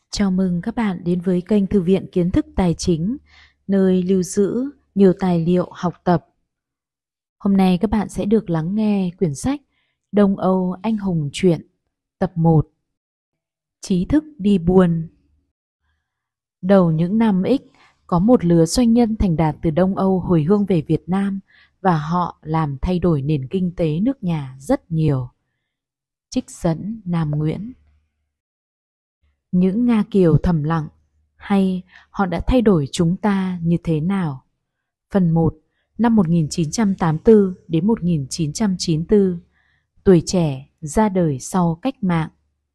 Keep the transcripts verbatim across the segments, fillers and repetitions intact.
Chào mừng các bạn đến với kênh Thư viện Kiến thức Tài chính, nơi lưu giữ nhiều tài liệu học tập. Hôm nay các bạn sẽ được lắng nghe quyển sách Đông Âu Anh Hùng Truyện, tập một. Trí thức đi buôn. Đầu những năm X, có một lứa doanh nhân thành đạt từ Đông Âu hồi hương về Việt Nam và họ làm thay đổi nền kinh tế nước nhà rất nhiều. Trích dẫn Nam Nguyễn. Những Nga Kiều thầm lặng, hay họ đã thay đổi chúng ta như thế nào? Phần một, năm một nghìn chín trăm tám mươi tư đến một nghìn chín trăm chín mươi tư, tuổi trẻ ra đời sau cách mạng.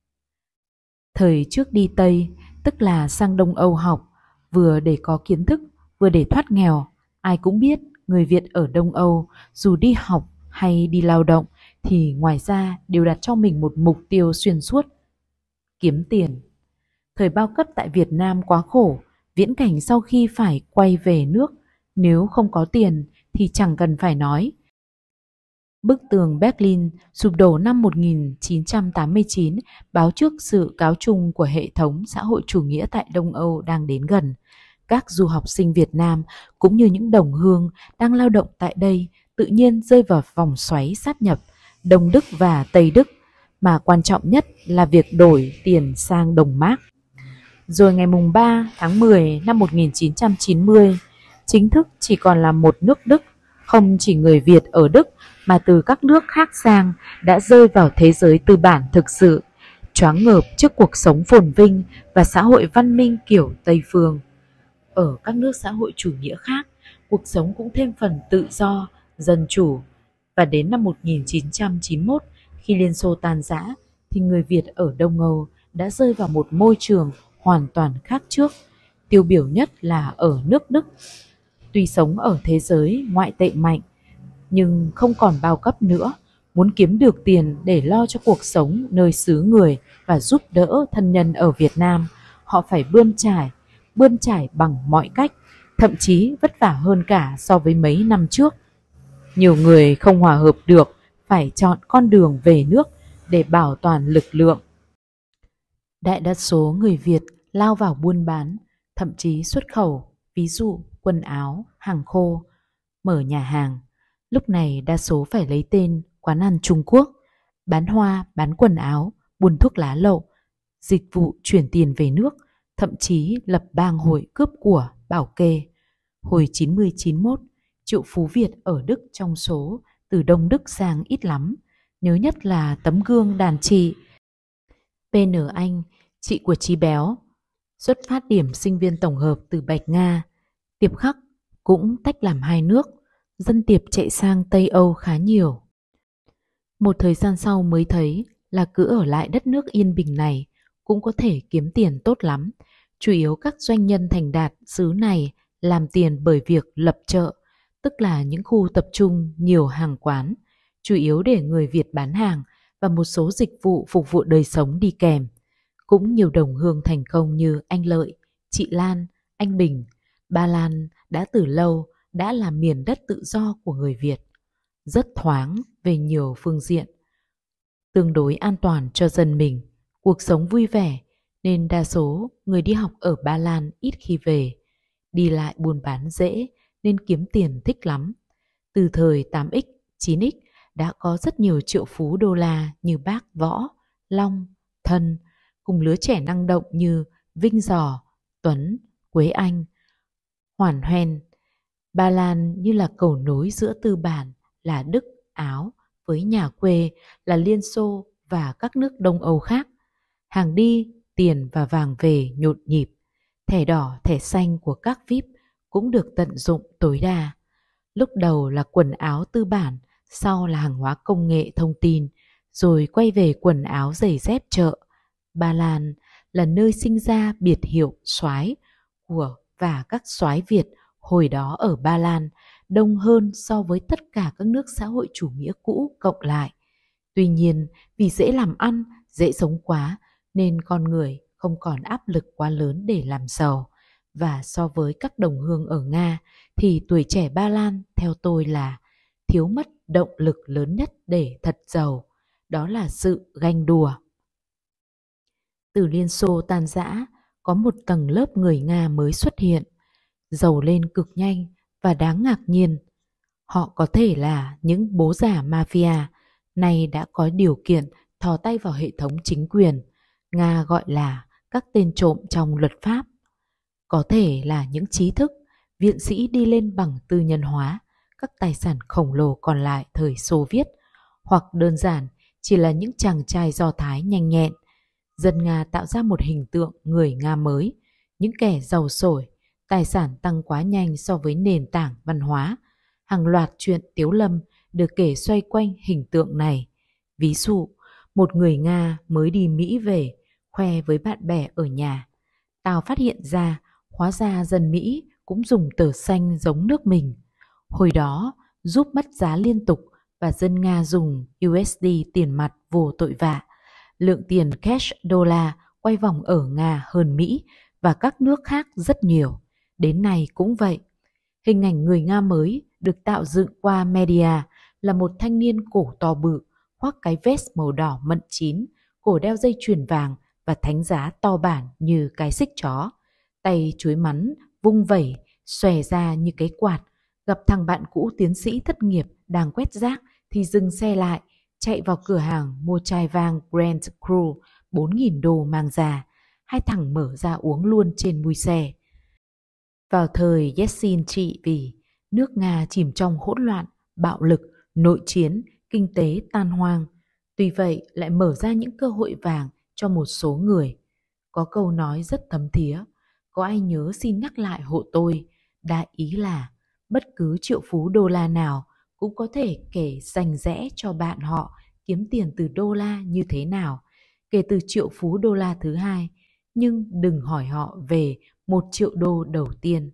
Thời trước đi Tây, tức là sang Đông Âu học, vừa để có kiến thức, vừa để thoát nghèo. Ai cũng biết người Việt ở Đông Âu, dù đi học hay đi lao động, thì ngoài ra đều đặt cho mình một mục tiêu xuyên suốt: kiếm tiền. Thời bao cấp tại Việt Nam quá khổ, viễn cảnh sau khi phải quay về nước, nếu không có tiền thì chẳng cần phải nói. Bức tường Berlin sụp đổ năm một nghìn chín trăm tám mươi chín báo trước sự cáo chung của hệ thống xã hội chủ nghĩa tại Đông Âu đang đến gần. Các du học sinh Việt Nam cũng như những đồng hương đang lao động tại đây tự nhiên rơi vào vòng xoáy sáp nhập Đông Đức và Tây Đức, mà quan trọng nhất là việc đổi tiền sang đồng Mác. Rồi ngày ba tháng mười năm một nghìn chín trăm chín mươi, chính thức chỉ còn là một nước Đức, không chỉ người Việt ở Đức mà từ các nước khác sang đã rơi vào thế giới tư bản thực sự, choáng ngợp trước cuộc sống phồn vinh và xã hội văn minh kiểu Tây phương. Ở các nước xã hội chủ nghĩa khác, cuộc sống cũng thêm phần tự do, dân chủ. Và đến năm một nghìn chín trăm chín mươi mốt, khi Liên Xô tan rã, thì người Việt ở Đông Âu đã rơi vào một môi trường hoàn toàn khác trước, tiêu biểu nhất là ở nước Đức. Tuy sống ở thế giới ngoại tệ mạnh, nhưng không còn bao cấp nữa, muốn kiếm được tiền để lo cho cuộc sống nơi xứ người và giúp đỡ thân nhân ở Việt Nam, họ phải bươn trải, bươn trải bằng mọi cách, thậm chí vất vả hơn cả so với mấy năm trước. Nhiều người không hòa hợp được, phải chọn con đường về nước để bảo toàn lực lượng. Đại đa số người Việt lao vào buôn bán, thậm chí xuất khẩu, ví dụ quần áo, hàng khô, mở nhà hàng. Lúc này đa số phải lấy tên quán ăn Trung Quốc, bán hoa, bán quần áo, buôn thuốc lá lậu, dịch vụ chuyển tiền về nước, thậm chí lập bang hội cướp của, bảo kê. Hồi chín mươi chín mốt, triệu phú Việt ở Đức trong số từ Đông Đức sang ít lắm. Nhớ nhất là tấm gương đàn chị pê en Anh, chị của Chí Béo, xuất phát điểm sinh viên tổng hợp từ Bạch Nga. Tiệp Khắc cũng tách làm hai nước, dân Tiệp chạy sang Tây Âu khá nhiều. Một thời gian sau mới thấy là cứ ở lại đất nước yên bình này cũng có thể kiếm tiền tốt lắm. Chủ yếu các doanh nhân thành đạt xứ này làm tiền bởi việc lập chợ, tức là những khu tập trung nhiều hàng quán, chủ yếu để người Việt bán hàng và một số dịch vụ phục vụ đời sống đi kèm. Cũng nhiều đồng hương thành công như anh Lợi, chị Lan, anh Bình. Ba Lan đã từ lâu đã là miền đất tự do của người Việt, rất thoáng về nhiều phương diện, tương đối an toàn cho dân mình, cuộc sống vui vẻ, nên đa số người đi học ở Ba Lan ít khi về. Đi lại buôn bán dễ nên kiếm tiền thích lắm. Từ thời tám x, chín x đã có rất nhiều triệu phú đô la như bác Võ, Long, Thân, cùng lứa trẻ năng động như Vinh Giò, Tuấn, Quế Anh, Hoàn Hoen. Ba Lan như là cầu nối giữa tư bản là Đức, Áo với nhà quê là Liên Xô và các nước Đông Âu khác. Hàng đi, tiền và vàng về nhộn nhịp. Thẻ đỏ, thẻ xanh của các vi ai pi cũng được tận dụng tối đa. Lúc đầu là quần áo tư bản, sau là hàng hóa công nghệ thông tin, rồi quay về quần áo giày dép chợ. Ba Lan là nơi sinh ra biệt hiệu soái của và các soái Việt hồi đó ở Ba Lan đông hơn so với tất cả các nước xã hội chủ nghĩa cũ cộng lại. Tuy nhiên, vì dễ làm ăn, dễ sống quá nên con người không còn áp lực quá lớn để làm giàu. Và so với các đồng hương ở Nga thì tuổi trẻ Ba Lan theo tôi là thiếu mất động lực lớn nhất để thật giàu, đó là sự ganh đùa. Từ Liên Xô tan rã, có một tầng lớp người Nga mới xuất hiện, giàu lên cực nhanh và đáng ngạc nhiên. Họ có thể là những bố già mafia, nay đã có điều kiện thò tay vào hệ thống chính quyền, Nga gọi là các tên trộm trong luật pháp. Có thể là những trí thức, viện sĩ đi lên bằng tư nhân hóa các tài sản khổng lồ còn lại thời Xô Viết, hoặc đơn giản chỉ là những chàng trai Do Thái nhanh nhẹn. Dân Nga tạo ra một hình tượng người Nga mới, những kẻ giàu sổi, tài sản tăng quá nhanh so với nền tảng văn hóa. Hàng loạt chuyện tiếu lâm được kể xoay quanh hình tượng này. Ví dụ, một người Nga mới đi Mỹ về, khoe với bạn bè ở nhà: "Tao phát hiện ra, hóa ra dân Mỹ cũng dùng tờ xanh giống nước mình." Hồi đó, giúp mất giá liên tục và dân Nga dùng u ét đê tiền mặt vô tội vạ. Lượng tiền cash đô la quay vòng ở Nga hơn Mỹ và các nước khác rất nhiều. Đến nay cũng vậy. Hình ảnh người Nga mới được tạo dựng qua media là một thanh niên cổ to bự, khoác cái vest màu đỏ mận chín, cổ đeo dây chuyền vàng và thánh giá to bản như cái xích chó. Tay chuối mắn, vung vẩy, xòe ra như cái quạt. Gặp thằng bạn cũ tiến sĩ thất nghiệp đang quét rác thì dừng xe lại, chạy vào cửa hàng mua chai vang Grand Cru bốn nghìn đô mang ra. Hai thằng mở ra uống luôn trên mui xe. Vào thời Yeltsin trị vì, nước Nga chìm trong hỗn loạn, bạo lực, nội chiến, kinh tế tan hoang. Tuy vậy lại mở ra những cơ hội vàng cho một số người. Có câu nói rất thấm thía: "Có ai nhớ xin nhắc lại hộ tôi." Đại ý là bất cứ triệu phú đô la nào cũng có thể kể rành rẽ cho bạn họ kiếm tiền từ đô la như thế nào, kể từ triệu phú đô la thứ hai, nhưng đừng hỏi họ về một triệu đô đầu tiên.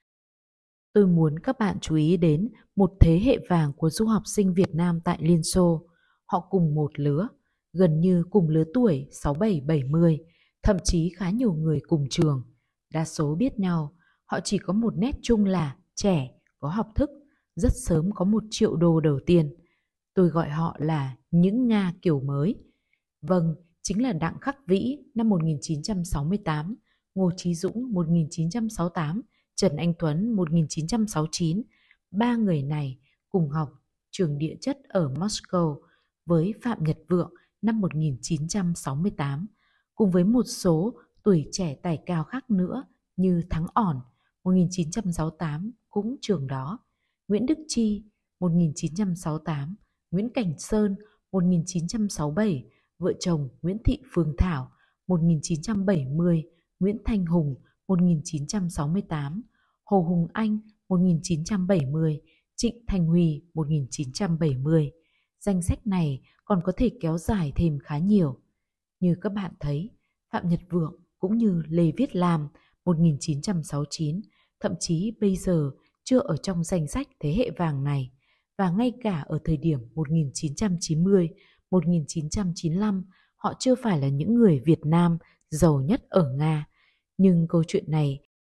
Tôi muốn các bạn chú ý đến một thế hệ vàng của du học sinh Việt Nam tại Liên Xô. Họ cùng một lứa, gần như cùng lứa tuổi sáu bảy bảy mươi, thậm chí khá nhiều người cùng trường. Đa số biết nhau, họ chỉ có một nét chung là trẻ, có học thức, rất sớm có một triệu đô đầu tiên. Tôi gọi họ là những Nga kiểu mới. Vâng, chính là Đặng Khắc Vĩ năm một nghìn chín trăm sáu mươi tám, Ngô Chí Dũng một nghìn chín trăm sáu mươi tám, Trần Anh Tuấn một nghìn chín trăm sáu mươi chín. Ba người này cùng học trường địa chất ở Moscow với Phạm Nhật Vượng năm một nghìn chín trăm sáu mươi tám, cùng với một số tuổi trẻ tài cao khác nữa như Thắng Ỏn một nghìn chín trăm sáu mươi tám cũng trường đó, Nguyễn Đức Chi một nghìn chín trăm sáu mươi tám, Nguyễn Cảnh Sơn một nghìn chín trăm sáu mươi bảy, vợ chồng Nguyễn Thị Phương Thảo một nghìn chín trăm bảy mươi, Nguyễn Thanh Hùng một nghìn chín trăm sáu mươi tám, Hồ Hùng Anh một nghìn chín trăm bảy mươi, Trịnh Thành Huy một nghìn chín trăm bảy mươi. Danh sách này còn có thể kéo dài thêm khá nhiều. Như các bạn thấy, Phạm Nhật Vượng cũng như Lê Viết Lam một nghìn chín trăm sáu mươi chín, thậm chí bây giờ chưa ở trong danh sách thế hệ vàng này, và ngay cả ở thời điểm một nghìn chín trăm chín mươi, một nghìn chín trăm chín mươi lăm, họ chưa phải là những người Việt Nam giàu nhất ở Nga. Nhưng câu chuyện này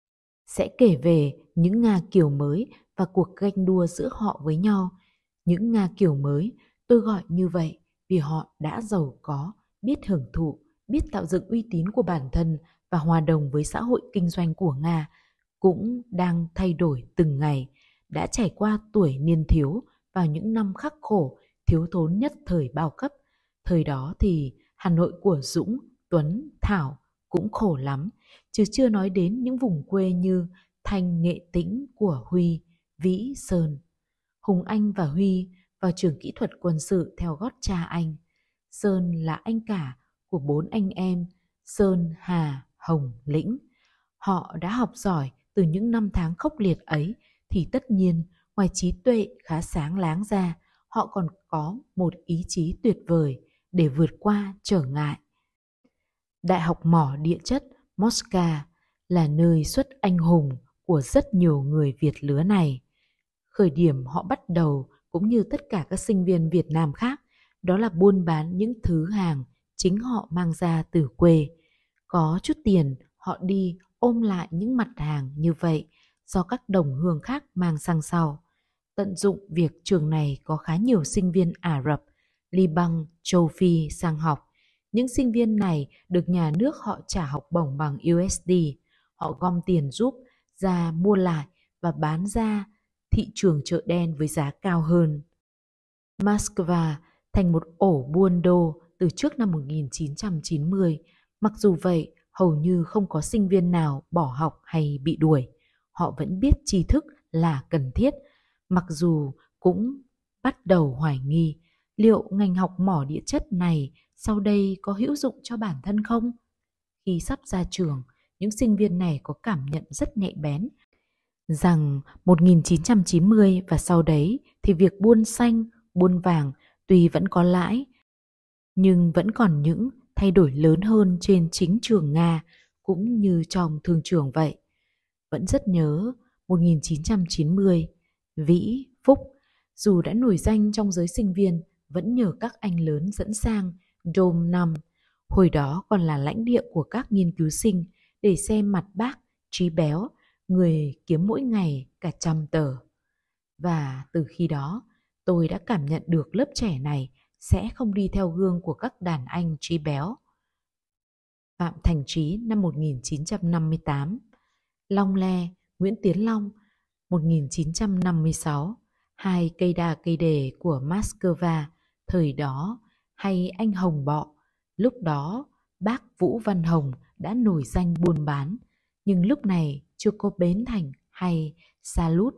sẽ kể về những Nga kiểu mới và cuộc ganh đua giữa họ với nhau. Những Nga kiểu mới, tôi gọi như vậy vì họ đã giàu có, biết hưởng thụ, biết tạo dựng uy tín của bản thân và hòa đồng với xã hội kinh doanh của Nga, cũng đang thay đổi từng ngày, đã trải qua tuổi niên thiếu vào những năm khắc khổ, thiếu thốn nhất thời bao cấp. Thời đó thì Hà Nội của Dũng, Tuấn, Thảo cũng khổ lắm, chứ chưa nói đến những vùng quê như Thanh Nghệ Tĩnh của Huy, Vĩ, Sơn. Hùng Anh và Huy vào trường kỹ thuật quân sự theo gót cha anh. Sơn là anh cả của bốn anh em Sơn, Hà, Hồng, Lĩnh. Họ đã học giỏi từ những năm tháng khốc liệt ấy thì tất nhiên ngoài trí tuệ khá sáng láng ra, họ còn có một ý chí tuyệt vời để vượt qua trở ngại. Đại học mỏ địa chất Moscow là nơi xuất anh hùng của rất nhiều người Việt lứa này. Khởi điểm họ bắt đầu cũng như tất cả các sinh viên Việt Nam khác, đó là buôn bán những thứ hàng chính họ mang ra từ quê. Có chút tiền, họ đi ôm lại những mặt hàng như vậy do các đồng hương khác mang sang sau. Tận dụng việc trường này có khá nhiều sinh viên Ả Rập, Liban, châu Phi sang học, Những sinh viên này được nhà nước họ trả học bổng bằng u ét đê. Họ gom tiền giúp ra mua lại và bán ra thị trường chợ đen với giá cao hơn. Moscow thành một ổ buôn đô từ trước năm một nghìn chín trăm chín mươi. Mặc dù vậy, hầu như không có sinh viên nào bỏ học hay bị đuổi. Họ vẫn biết tri thức là cần thiết, mặc dù cũng bắt đầu hoài nghi liệu ngành học mỏ địa chất này sau đây có hữu dụng cho bản thân không? Khi sắp ra trường, những sinh viên này có cảm nhận rất nhạy bén rằng một nghìn chín trăm chín mươi và sau đấy thì việc buôn xanh, buôn vàng tuy vẫn có lãi, nhưng vẫn còn những thay đổi lớn hơn trên chính trường Nga cũng như trong thương trường vậy. Vẫn rất nhớ một nghìn chín trăm chín mươi, Vĩ, Phúc, dù đã nổi danh trong giới sinh viên, vẫn nhờ các anh lớn dẫn sang Dome năm, hồi đó còn là lãnh địa của các nghiên cứu sinh, để xem mặt bác Trí Béo, người kiếm mỗi ngày cả trăm tờ. Và từ khi đó, tôi đã cảm nhận được lớp trẻ này sẽ không đi theo gương của các đàn anh Trí Béo. Phạm Thành Trí năm một nghìn chín trăm năm mươi tám, Long Le, Nguyễn Tiến Long một nghìn chín trăm năm mươi sáu, hai cây đa cây đề của Moscow thời đó, hay anh Hồng Bọ. Lúc đó bác Vũ Văn Hồng đã nổi danh buôn bán, nhưng lúc này chưa có Bến Thành hay Salut.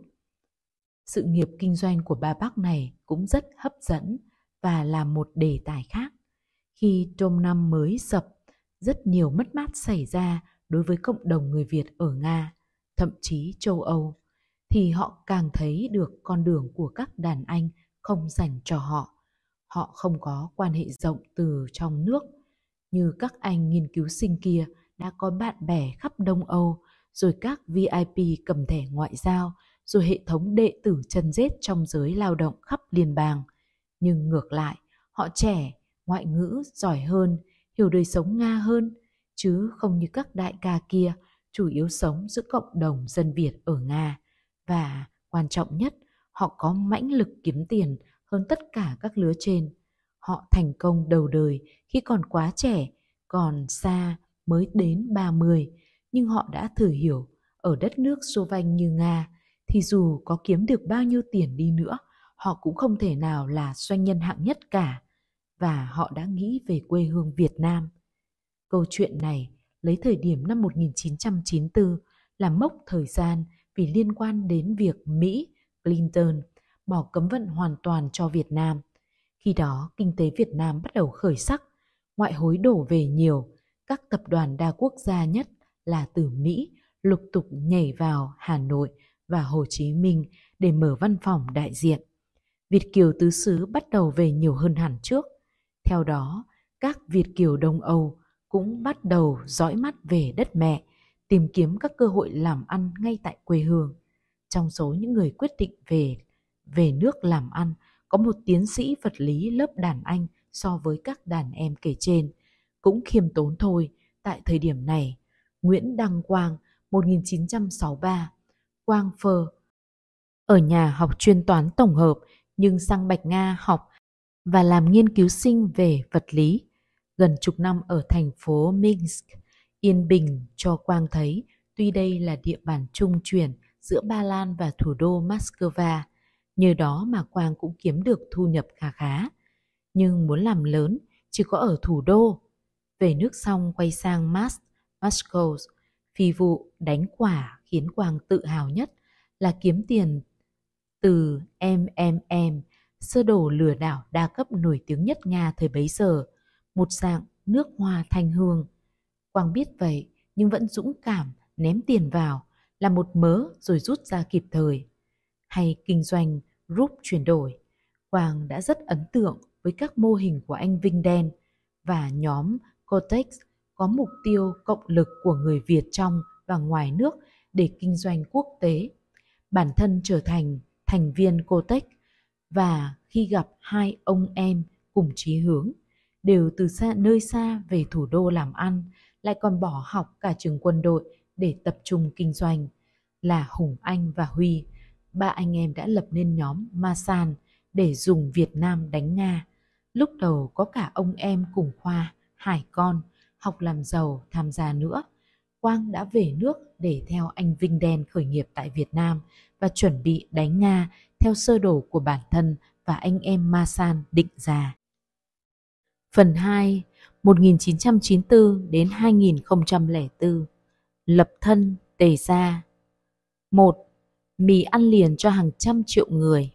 Sự nghiệp kinh doanh của ba bác này cũng rất hấp dẫn và là một đề tài khác. Khi Dome năm mới sập, rất nhiều mất mát xảy ra đối với cộng đồng người Việt ở Nga, thậm chí châu Âu, thì họ càng thấy được con đường của các đàn anh không dành cho họ. Họ không có quan hệ rộng từ trong nước. Như các anh nghiên cứu sinh kia đã có bạn bè khắp Đông Âu, rồi các vê i pê cầm thẻ ngoại giao, rồi hệ thống đệ tử chân rết trong giới lao động khắp liên bang. Nhưng ngược lại, họ trẻ, ngoại ngữ giỏi hơn, hiểu đời sống Nga hơn, chứ không như các đại ca kia, chủ yếu sống giữa cộng đồng dân Việt ở Nga. Và quan trọng nhất, họ có mãnh lực kiếm tiền hơn tất cả các lứa trên. Họ thành công đầu đời khi còn quá trẻ, còn xa mới đến ba mươi, nhưng họ đã thử hiểu ở đất nước xô vanh như Nga thì dù có kiếm được bao nhiêu tiền đi nữa, họ cũng không thể nào là doanh nhân hạng nhất cả. Và họ đã nghĩ về quê hương Việt Nam. Câu chuyện này lấy thời điểm năm một nghìn chín trăm chín mươi tư là mốc thời gian vì liên quan đến việc Mỹ, Clinton, bỏ cấm vận hoàn toàn cho Việt Nam. Khi đó, kinh tế Việt Nam bắt đầu khởi sắc, ngoại hối đổ về nhiều, các tập đoàn đa quốc gia nhất là từ Mỹ lục tục nhảy vào Hà Nội và Hồ Chí Minh để mở văn phòng đại diện. Việt kiều tứ xứ bắt đầu về nhiều hơn hẳn trước. Theo đó, các Việt kiều Đông Âu cũng bắt đầu dõi mắt về đất mẹ, tìm kiếm các cơ hội làm ăn ngay tại quê hương. Trong số những người quyết định về về nước làm ăn, có một tiến sĩ vật lý lớp đàn anh so với các đàn em kể trên. Cũng khiêm tốn thôi, tại thời điểm này, Nguyễn Đăng Quang một nghìn chín trăm sáu mươi ba, Quang Phơ, ở nhà học chuyên toán tổng hợp nhưng sang Bạch Nga học và làm nghiên cứu sinh về vật lý. Gần chục năm ở thành phố Minsk, Yên Bình cho Quang thấy tuy đây là địa bàn trung chuyển giữa Ba Lan và thủ đô Moscow, nhờ đó mà Quang cũng kiếm được thu nhập khá khá. Nhưng muốn làm lớn chỉ có ở thủ đô. Về nước xong quay sang Mas, Moscow, phi vụ đánh quả khiến Quang tự hào nhất là kiếm tiền từ em em em, sơ đồ lừa đảo đa cấp nổi tiếng nhất Nga thời bấy giờ, một dạng nước hoa thanh hương. Quang biết vậy nhưng vẫn dũng cảm ném tiền vào, là một mớ rồi rút ra kịp thời. Hay kinh doanh group chuyển đổi, Quang đã rất ấn tượng với các mô hình của anh Vinh Đen và nhóm Cotex có mục tiêu cộng lực của người Việt trong và ngoài nước để kinh doanh quốc tế. Bản thân trở thành thành viên Cotex và khi gặp hai ông em cùng chí hướng, đều từ xa nơi xa về thủ đô làm ăn, lại còn bỏ học cả trường quân đội để tập trung kinh doanh, là Hùng Anh và Huy. Ba anh em đã lập nên nhóm Masan để dùng Việt Nam đánh Nga. Lúc đầu có cả ông em cùng khoa hải con, học làm giàu tham gia nữa. Quang đã về nước để theo anh Vinh Đen khởi nghiệp tại Việt Nam và chuẩn bị đánh Nga theo sơ đồ của bản thân và anh em Masan định ra. Phần hai, một nghìn chín trăm chín mươi tư đến hai nghìn không trăm lẻ bốn. Lập thân Tề Gia. một. Mì ăn liền cho hàng trăm triệu người.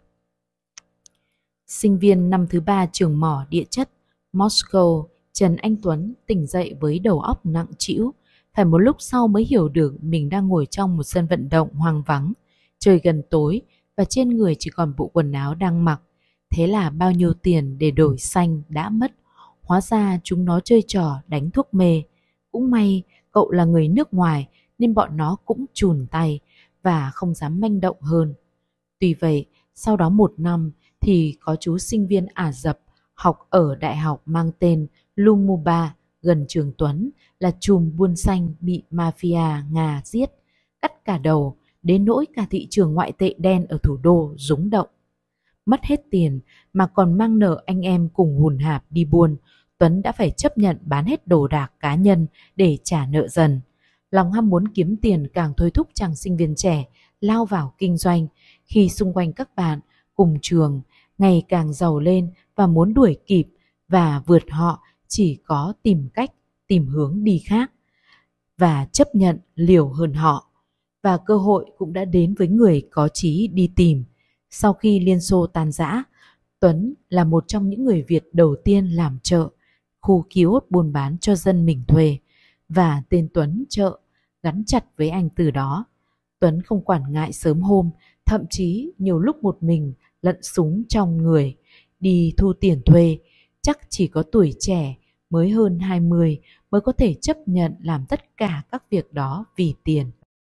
Sinh viên năm thứ ba trường mỏ địa chất Moscow, Trần Anh Tuấn tỉnh dậy với đầu óc nặng trĩu. Phải một lúc sau mới hiểu được mình đang ngồi trong một sân vận động hoang vắng. Trời gần tối và trên người chỉ còn bộ quần áo đang mặc. Thế là bao nhiêu tiền để đổi xanh đã mất. Hóa ra chúng nó chơi trò đánh thuốc mê. Cũng may cậu là người nước ngoài nên bọn nó cũng chùn tay và không dám manh động hơn. Tuy vậy, sau đó một năm thì có chú sinh viên Ả Rập học ở đại học mang tên Lumumba gần trường Tuấn là trùm buôn xanh bị mafia Nga giết, cắt cả đầu, đến nỗi cả thị trường ngoại tệ đen ở thủ đô rúng động. Mất hết tiền mà còn mang nợ anh em cùng hùn hạp đi buôn, Tuấn đã phải chấp nhận bán hết đồ đạc cá nhân để trả nợ dần. Lòng ham muốn kiếm tiền càng thôi thúc chàng sinh viên trẻ lao vào kinh doanh khi xung quanh các bạn cùng trường ngày càng giàu lên và muốn đuổi kịp và vượt họ chỉ có tìm cách, tìm hướng đi khác và chấp nhận liều hơn họ. Và cơ hội cũng đã đến với người có chí đi tìm. Sau khi Liên Xô tan rã, Tuấn là một trong những người Việt đầu tiên làm chợ, khu kiosk buôn bán cho dân mình thuê, và tên Tuấn chợ gắn chặt với anh từ đó. Tuấn không quản ngại sớm hôm, thậm chí nhiều lúc một mình lận súng trong người, đi thu tiền thuê. Chắc chỉ có tuổi trẻ mới hơn hai mươi mới có thể chấp nhận làm tất cả các việc đó vì tiền.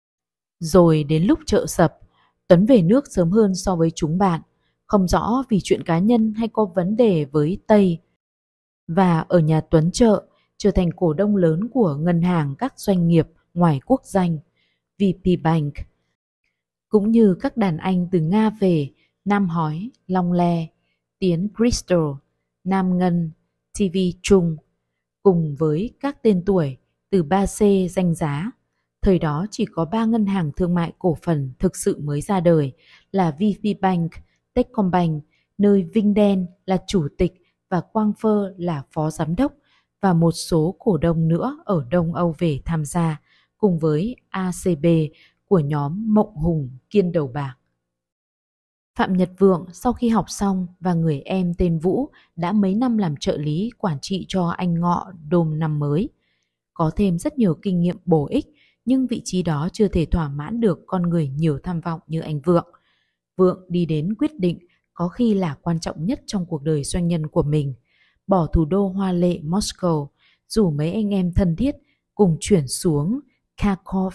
Rồi đến lúc chợ sập, Tuấn về nước sớm hơn so với chúng bạn, không rõ vì chuyện cá nhân hay có vấn đề với Tây. Và ở nhà Tuấn chợ, trở thành cổ đông lớn của ngân hàng các doanh nghiệp ngoài quốc danh, vê pê Bank. Cũng như các đàn anh từ Nga về, Nam Hói, Long Le, Tiến Crystal, Nam Ngân, tê vê Trung, cùng với các tên tuổi từ ba xê danh giá. Thời đó chỉ có ba ngân hàng thương mại cổ phần thực sự mới ra đời là vê pê Bank, Techcombank, nơi Vinh Đen là chủ tịch và Quang Phơ là phó giám đốc, và một số cổ đông nữa ở Đông Âu về tham gia, cùng với a xê bê của nhóm Mộng Hùng Kiên Đầu Bạc. Phạm Nhật Vượng sau khi học xong và người em tên Vũ đã mấy năm làm trợ lý quản trị cho anh Ngọ Đôm năm mới. Có thêm rất nhiều kinh nghiệm bổ ích, nhưng vị trí đó chưa thể thỏa mãn được con người nhiều tham vọng như anh Vượng. Vượng đi đến quyết định có khi là quan trọng nhất trong cuộc đời doanh nhân của mình, bỏ thủ đô hoa lệ Moscow, rủ mấy anh em thân thiết cùng chuyển xuống Kharkov,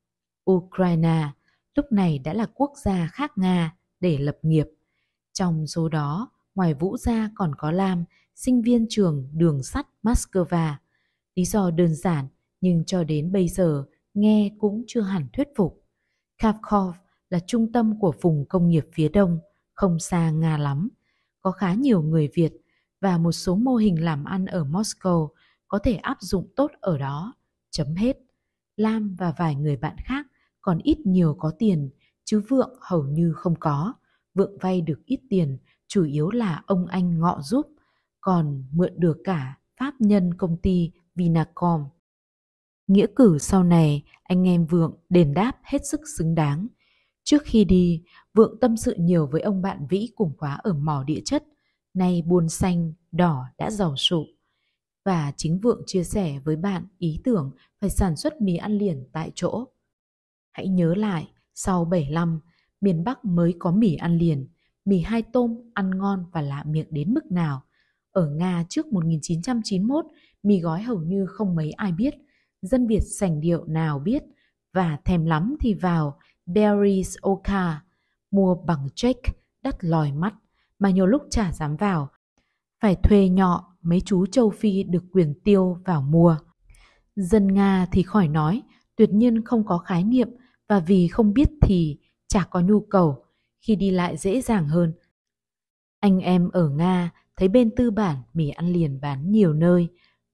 Ukraine, lúc này đã là quốc gia khác Nga, để lập nghiệp. Trong số đó, ngoài Vũ ra còn có Lam, sinh viên trường đường sắt Moscow. Lý do đơn giản nhưng cho đến bây giờ nghe cũng chưa hẳn thuyết phục. Kharkov là trung tâm của vùng công nghiệp phía đông, không xa Nga lắm. Có khá nhiều người Việt và một số mô hình làm ăn ở Moscow có thể áp dụng tốt ở đó. Chấm hết. Lam và vài người bạn khác còn ít nhiều có tiền, chứ Vượng hầu như không có. Vượng vay được ít tiền, chủ yếu là ông anh Ngọ giúp, còn mượn được cả pháp nhân công ty Vinacom. Nghĩa cử sau này, anh em Vượng đền đáp hết sức xứng đáng. Trước khi đi, Vượng tâm sự nhiều với ông bạn Vĩ cùng khóa ở mỏ địa chất, nay buôn xanh, đỏ đã giàu sụ. Và chính Vượng chia sẻ với bạn ý tưởng phải sản xuất mì ăn liền tại chỗ. Hãy nhớ lại, sau bảy lăm, miền Bắc mới có mì ăn liền, mì hai tôm ăn ngon và lạ miệng đến mức nào. Ở Nga trước một nghìn chín trăm chín mươi mốt, mì gói hầu như không mấy ai biết, dân Việt sành điệu nào biết, và thèm lắm thì vào Berries Oka, mua bằng check đắt lòi mắt, mà nhiều lúc chả dám vào. Phải thuê nhọ mấy chú châu Phi được quyền tiêu vào mua. Dân Nga thì khỏi nói, tuyệt nhiên không có khái niệm, và vì không biết thì chả có nhu cầu, khi đi lại dễ dàng hơn. Anh em ở Nga thấy bên tư bản mì ăn liền bán nhiều nơi,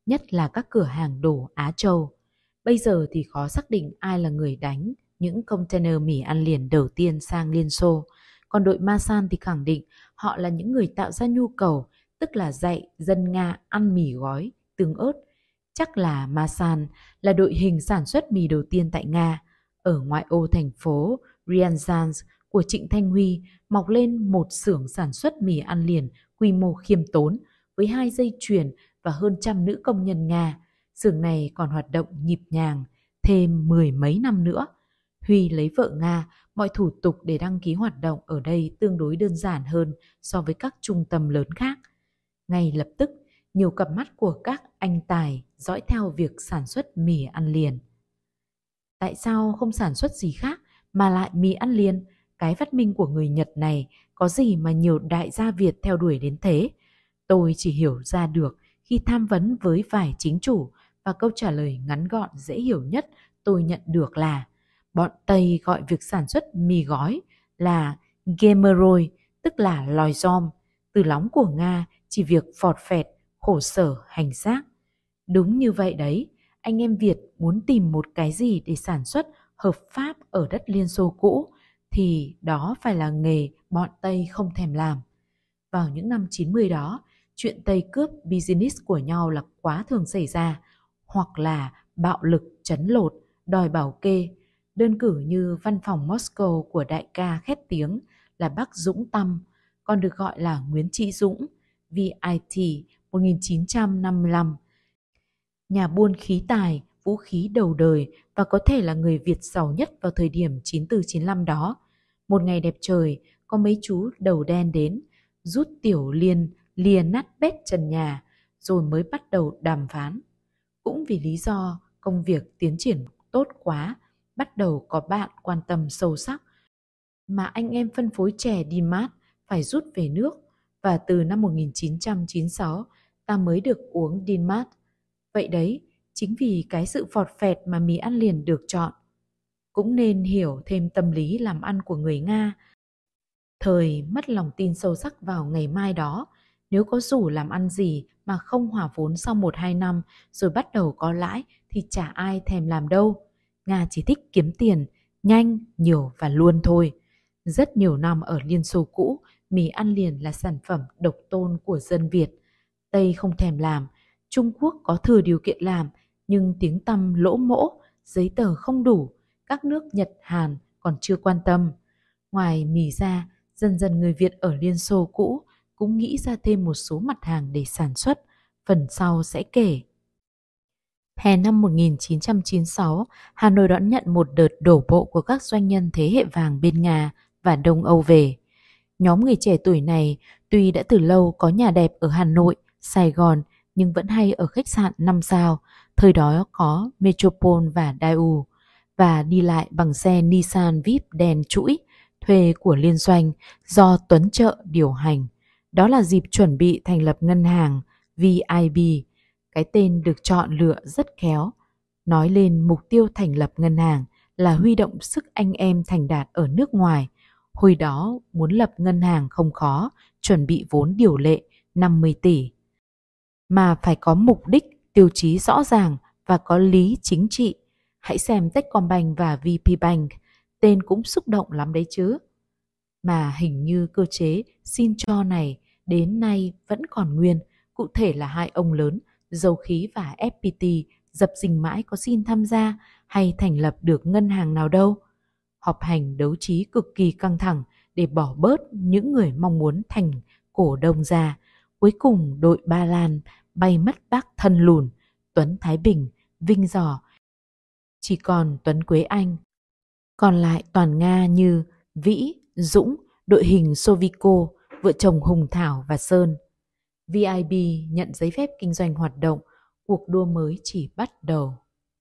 nhất là các cửa hàng đồ Á Châu. Bây giờ thì khó xác định ai là người đánh những container mì ăn liền đầu tiên sang Liên Xô. Còn đội Masan thì khẳng định họ là những người tạo ra nhu cầu, tức là dạy dân Nga ăn mì gói, tương ớt. Chắc là Masan là đội hình sản xuất mì đầu tiên tại Nga. Ở ngoại ô thành phố Ryazan của Trịnh Thanh Huy mọc lên một xưởng sản xuất mì ăn liền quy mô khiêm tốn với hai dây chuyền và hơn trăm nữ công nhân Nga. Xưởng này còn hoạt động nhịp nhàng thêm mười mấy năm nữa. Huy lấy vợ Nga, mọi thủ tục để đăng ký hoạt động ở đây tương đối đơn giản hơn so với các trung tâm lớn khác. Ngay lập tức, nhiều cặp mắt của các anh tài dõi theo việc sản xuất mì ăn liền. Tại sao không sản xuất gì khác mà lại mì ăn liền? Cái phát minh của người Nhật này có gì mà nhiều đại gia Việt theo đuổi đến thế? Tôi chỉ hiểu ra được khi tham vấn với vài chính chủ, và câu trả lời ngắn gọn dễ hiểu nhất tôi nhận được là bọn Tây gọi việc sản xuất mì gói là gemeroi, tức là lòi giom, từ lóng của Nga chỉ việc phọt phẹt, khổ sở, hành xác. Đúng như vậy đấy, anh em Việt muốn tìm một cái gì để sản xuất hợp pháp ở đất Liên Xô cũ thì đó phải là nghề bọn Tây không thèm làm. Vào những năm chín mươi đó, chuyện Tây cướp business của nhau là quá thường xảy ra, hoặc là bạo lực trấn lột, đòi bảo kê. Đơn cử như văn phòng Moscow của đại ca khét tiếng là bác Dũng Tâm, còn được gọi là Nguyễn Trị Dũng, vê i tê một nghìn chín trăm năm mươi lăm. Nhà buôn khí tài, vũ khí đầu đời và có thể là người Việt giàu nhất vào thời điểm chín tư chín lăm đó. Một ngày đẹp trời, có mấy chú đầu đen đến, rút tiểu liên lìa nát bét trần nhà, rồi mới bắt đầu đàm phán. Cũng vì lý do công việc tiến triển tốt quá, bắt đầu có bạn quan tâm sâu sắc, mà anh em phân phối chè Dinmart phải rút về nước, và từ năm một nghìn chín trăm chín mươi sáu ta mới được uống Dinmart. Vậy đấy, chính vì cái sự phọt phẹt mà mì ăn liền được chọn. Cũng nên hiểu thêm tâm lý làm ăn của người Nga. Thời mất lòng tin sâu sắc vào ngày mai đó, nếu có rủ làm ăn gì mà không hòa vốn sau một hai năm rồi bắt đầu có lãi thì chả ai thèm làm đâu. Nga chỉ thích kiếm tiền, nhanh, nhiều và luôn thôi. Rất nhiều năm ở Liên Xô cũ, mì ăn liền là sản phẩm độc tôn của dân Việt. Tây không thèm làm, Trung Quốc có thừa điều kiện làm, nhưng tiếng tăm lỗ mỗ, giấy tờ không đủ, các nước Nhật, Hàn còn chưa quan tâm. Ngoài mì ra, dần dần người Việt ở Liên Xô cũ cũng nghĩ ra thêm một số mặt hàng để sản xuất, phần sau sẽ kể. Hè năm một nghìn chín trăm chín mươi sáu, Hà Nội đón nhận một đợt đổ bộ của các doanh nhân thế hệ vàng bên Nga và Đông Âu về. Nhóm người trẻ tuổi này tuy đã từ lâu có nhà đẹp ở Hà Nội, Sài Gòn nhưng vẫn hay ở khách sạn năm sao, thời đó có Metropole và Daewoo, và đi lại bằng xe Nissan víp đèn trũi thuê của liên doanh do Tuấn Trợ điều hành. Đó là dịp chuẩn bị thành lập ngân hàng vê i bê. Cái tên được chọn lựa rất khéo. Nói lên mục tiêu thành lập ngân hàng là huy động sức anh em thành đạt ở nước ngoài. Hồi đó muốn lập ngân hàng không khó, chuẩn bị vốn điều lệ năm mươi tỷ. Mà phải có mục đích, tiêu chí rõ ràng và có lý chính trị. Hãy xem Techcombank và vê pê Bank, tên cũng xúc động lắm đấy chứ. Mà hình như cơ chế xin cho này đến nay vẫn còn nguyên, cụ thể là hai ông lớn, Dầu khí và ép pê tê dập dình mãi có xin tham gia hay thành lập được ngân hàng nào đâu. Họp hành đấu trí cực kỳ căng thẳng để bỏ bớt những người mong muốn thành cổ đông ra. Cuối cùng đội Ba Lan bay mất bác thân lùn, Tuấn Thái Bình, Vinh Giò. Chỉ còn Tuấn Quế Anh. Còn lại toàn Nga như Vĩ, Dũng, đội hình Sovico, vợ chồng Hùng Thảo và Sơn. vê i bê nhận giấy phép kinh doanh hoạt động, cuộc đua mới chỉ bắt đầu.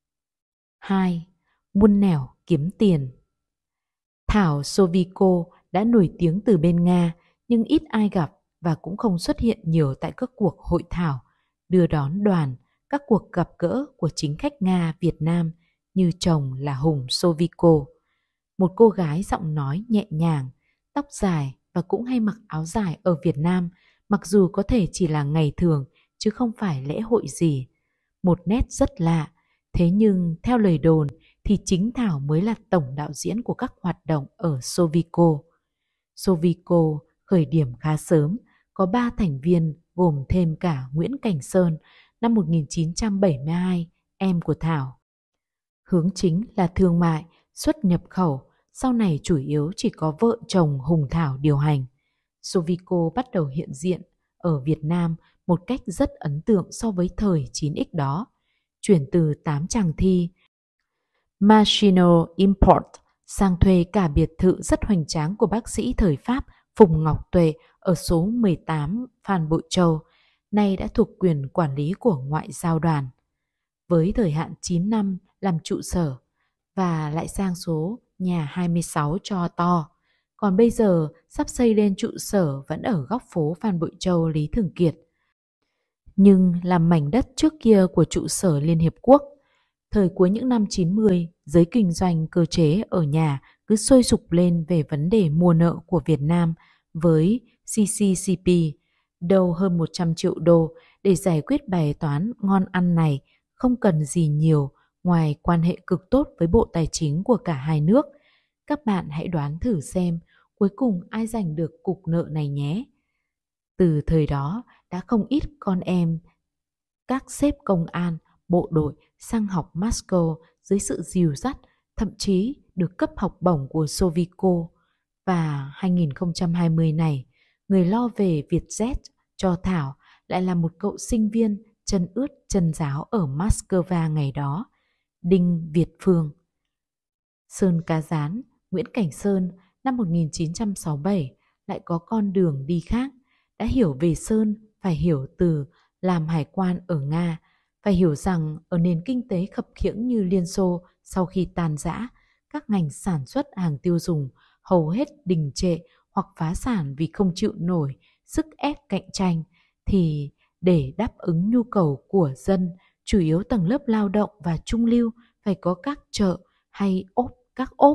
hai. Muôn nẻo kiếm tiền. Thảo Sovico đã nổi tiếng từ bên Nga nhưng ít ai gặp và cũng không xuất hiện nhiều tại các cuộc hội thảo, đưa đón đoàn, các cuộc gặp gỡ của chính khách Nga Việt Nam như chồng là Hùng Sovico. Một cô gái giọng nói nhẹ nhàng, tóc dài và cũng hay mặc áo dài ở Việt Nam, mặc dù có thể chỉ là ngày thường chứ không phải lễ hội gì. Một nét rất lạ, thế nhưng theo lời đồn thì chính Thảo mới là tổng đạo diễn của các hoạt động ở Sovico. Sovico khởi điểm khá sớm, có ba thành viên gồm thêm cả Nguyễn Cảnh Sơn năm một nghìn chín trăm bảy mươi hai, em của Thảo. Hướng chính là thương mại, xuất nhập khẩu, sau này chủ yếu chỉ có vợ chồng Hùng Thảo điều hành. Sovico bắt đầu hiện diện ở Việt Nam một cách rất ấn tượng so với thời chín x đó, chuyển từ tám chàng thi Maginot Import sang thuê cả biệt thự rất hoành tráng của bác sĩ thời Pháp Phùng Ngọc Tuệ ở số mười tám Phan Bội Châu, nay đã thuộc quyền quản lý của Ngoại giao đoàn. Với thời hạn chín năm làm trụ sở và lại sang số nhà hai mươi sáu cho to. Còn bây giờ sắp xây lên trụ sở vẫn ở góc phố Phan Bội Châu, Lý Thường Kiệt. Nhưng làm mảnh đất trước kia của trụ sở Liên Hiệp Quốc. Thời cuối những năm chín mươi, giới kinh doanh cơ chế ở nhà cứ sôi sục lên về vấn đề mua nợ của Việt Nam với xê xê xê pê, đâu hơn một trăm triệu đô để giải quyết bài toán ngon ăn này, không cần gì nhiều ngoài quan hệ cực tốt với Bộ Tài chính của cả hai nước. Các bạn hãy đoán thử xem cuối cùng ai giành được cục nợ này nhé. Từ thời đó đã không ít con em các sếp công an, bộ đội sang học Moscow dưới sự dìu dắt, thậm chí được cấp học bổng của Sovico. Và hai nghìn không trăm hai mươi này, người lo về Vietjet cho Thảo lại là một cậu sinh viên chân ướt chân ráo ở Moscow ngày đó, Đinh Việt Phương. Sơn Cá Rán, Nguyễn Cảnh Sơn năm một nghìn chín trăm sáu mươi bảy lại có con đường đi khác. Đã hiểu về Sơn phải hiểu từ làm hải quan ở Nga, phải hiểu rằng ở nền kinh tế khập khiễng như Liên Xô sau khi tan rã, các ngành sản xuất hàng tiêu dùng hầu hết đình trệ hoặc phá sản vì không chịu nổi sức ép cạnh tranh, thì để đáp ứng nhu cầu của dân, chủ yếu tầng lớp lao động và trung lưu, phải có các chợ hay ốp các ốp.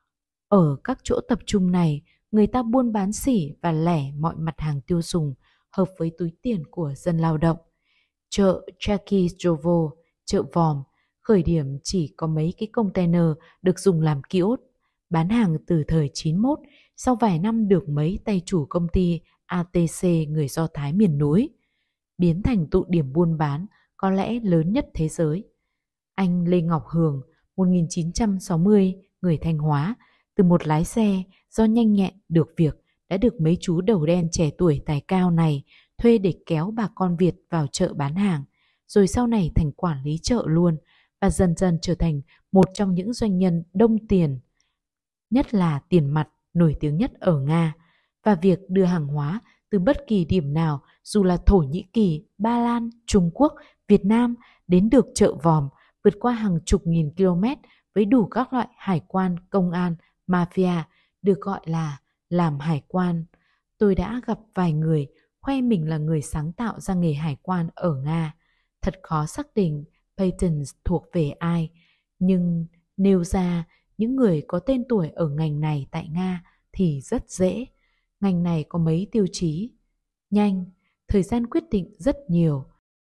Ở các chỗ tập trung này, người ta buôn bán sỉ và lẻ mọi mặt hàng tiêu dùng hợp với túi tiền của dân lao động. Chợ Chekhijovo, chợ Vòm, khởi điểm chỉ có mấy cái container được dùng làm kiosk, bán hàng từ thời chín mốt, sau vài năm được mấy tay chủ công ty a tê xê người Do Thái miền núi, biến thành tụ điểm buôn bán có lẽ lớn nhất thế giới. Anh Lê Ngọc Hường, một nghìn chín trăm sáu mươi, người Thanh Hóa, từ một lái xe do nhanh nhẹn được việc đã được mấy chú đầu đen trẻ tuổi tài cao này thuê để kéo bà con Việt vào chợ bán hàng, rồi sau này thành quản lý chợ luôn và dần dần trở thành một trong những doanh nhân đông tiền, nhất là tiền mặt nổi tiếng nhất ở Nga. Và việc đưa hàng hóa từ bất kỳ điểm nào, dù là Thổ Nhĩ Kỳ, Ba Lan, Trung Quốc, Việt Nam, đến được chợ Vòm, vượt qua hàng chục nghìn km với đủ các loại hải quan, công an, mafia, được gọi là làm hải quan. Tôi đã gặp vài người khoe mình là người sáng tạo ra nghề hải quan ở Nga. Thật khó xác định patents thuộc về ai, nhưng nêu ra những người có tên tuổi ở ngành này tại Nga thì rất dễ. Ngành này có mấy tiêu chí: nhanh, thời gian quyết định rất nhiều,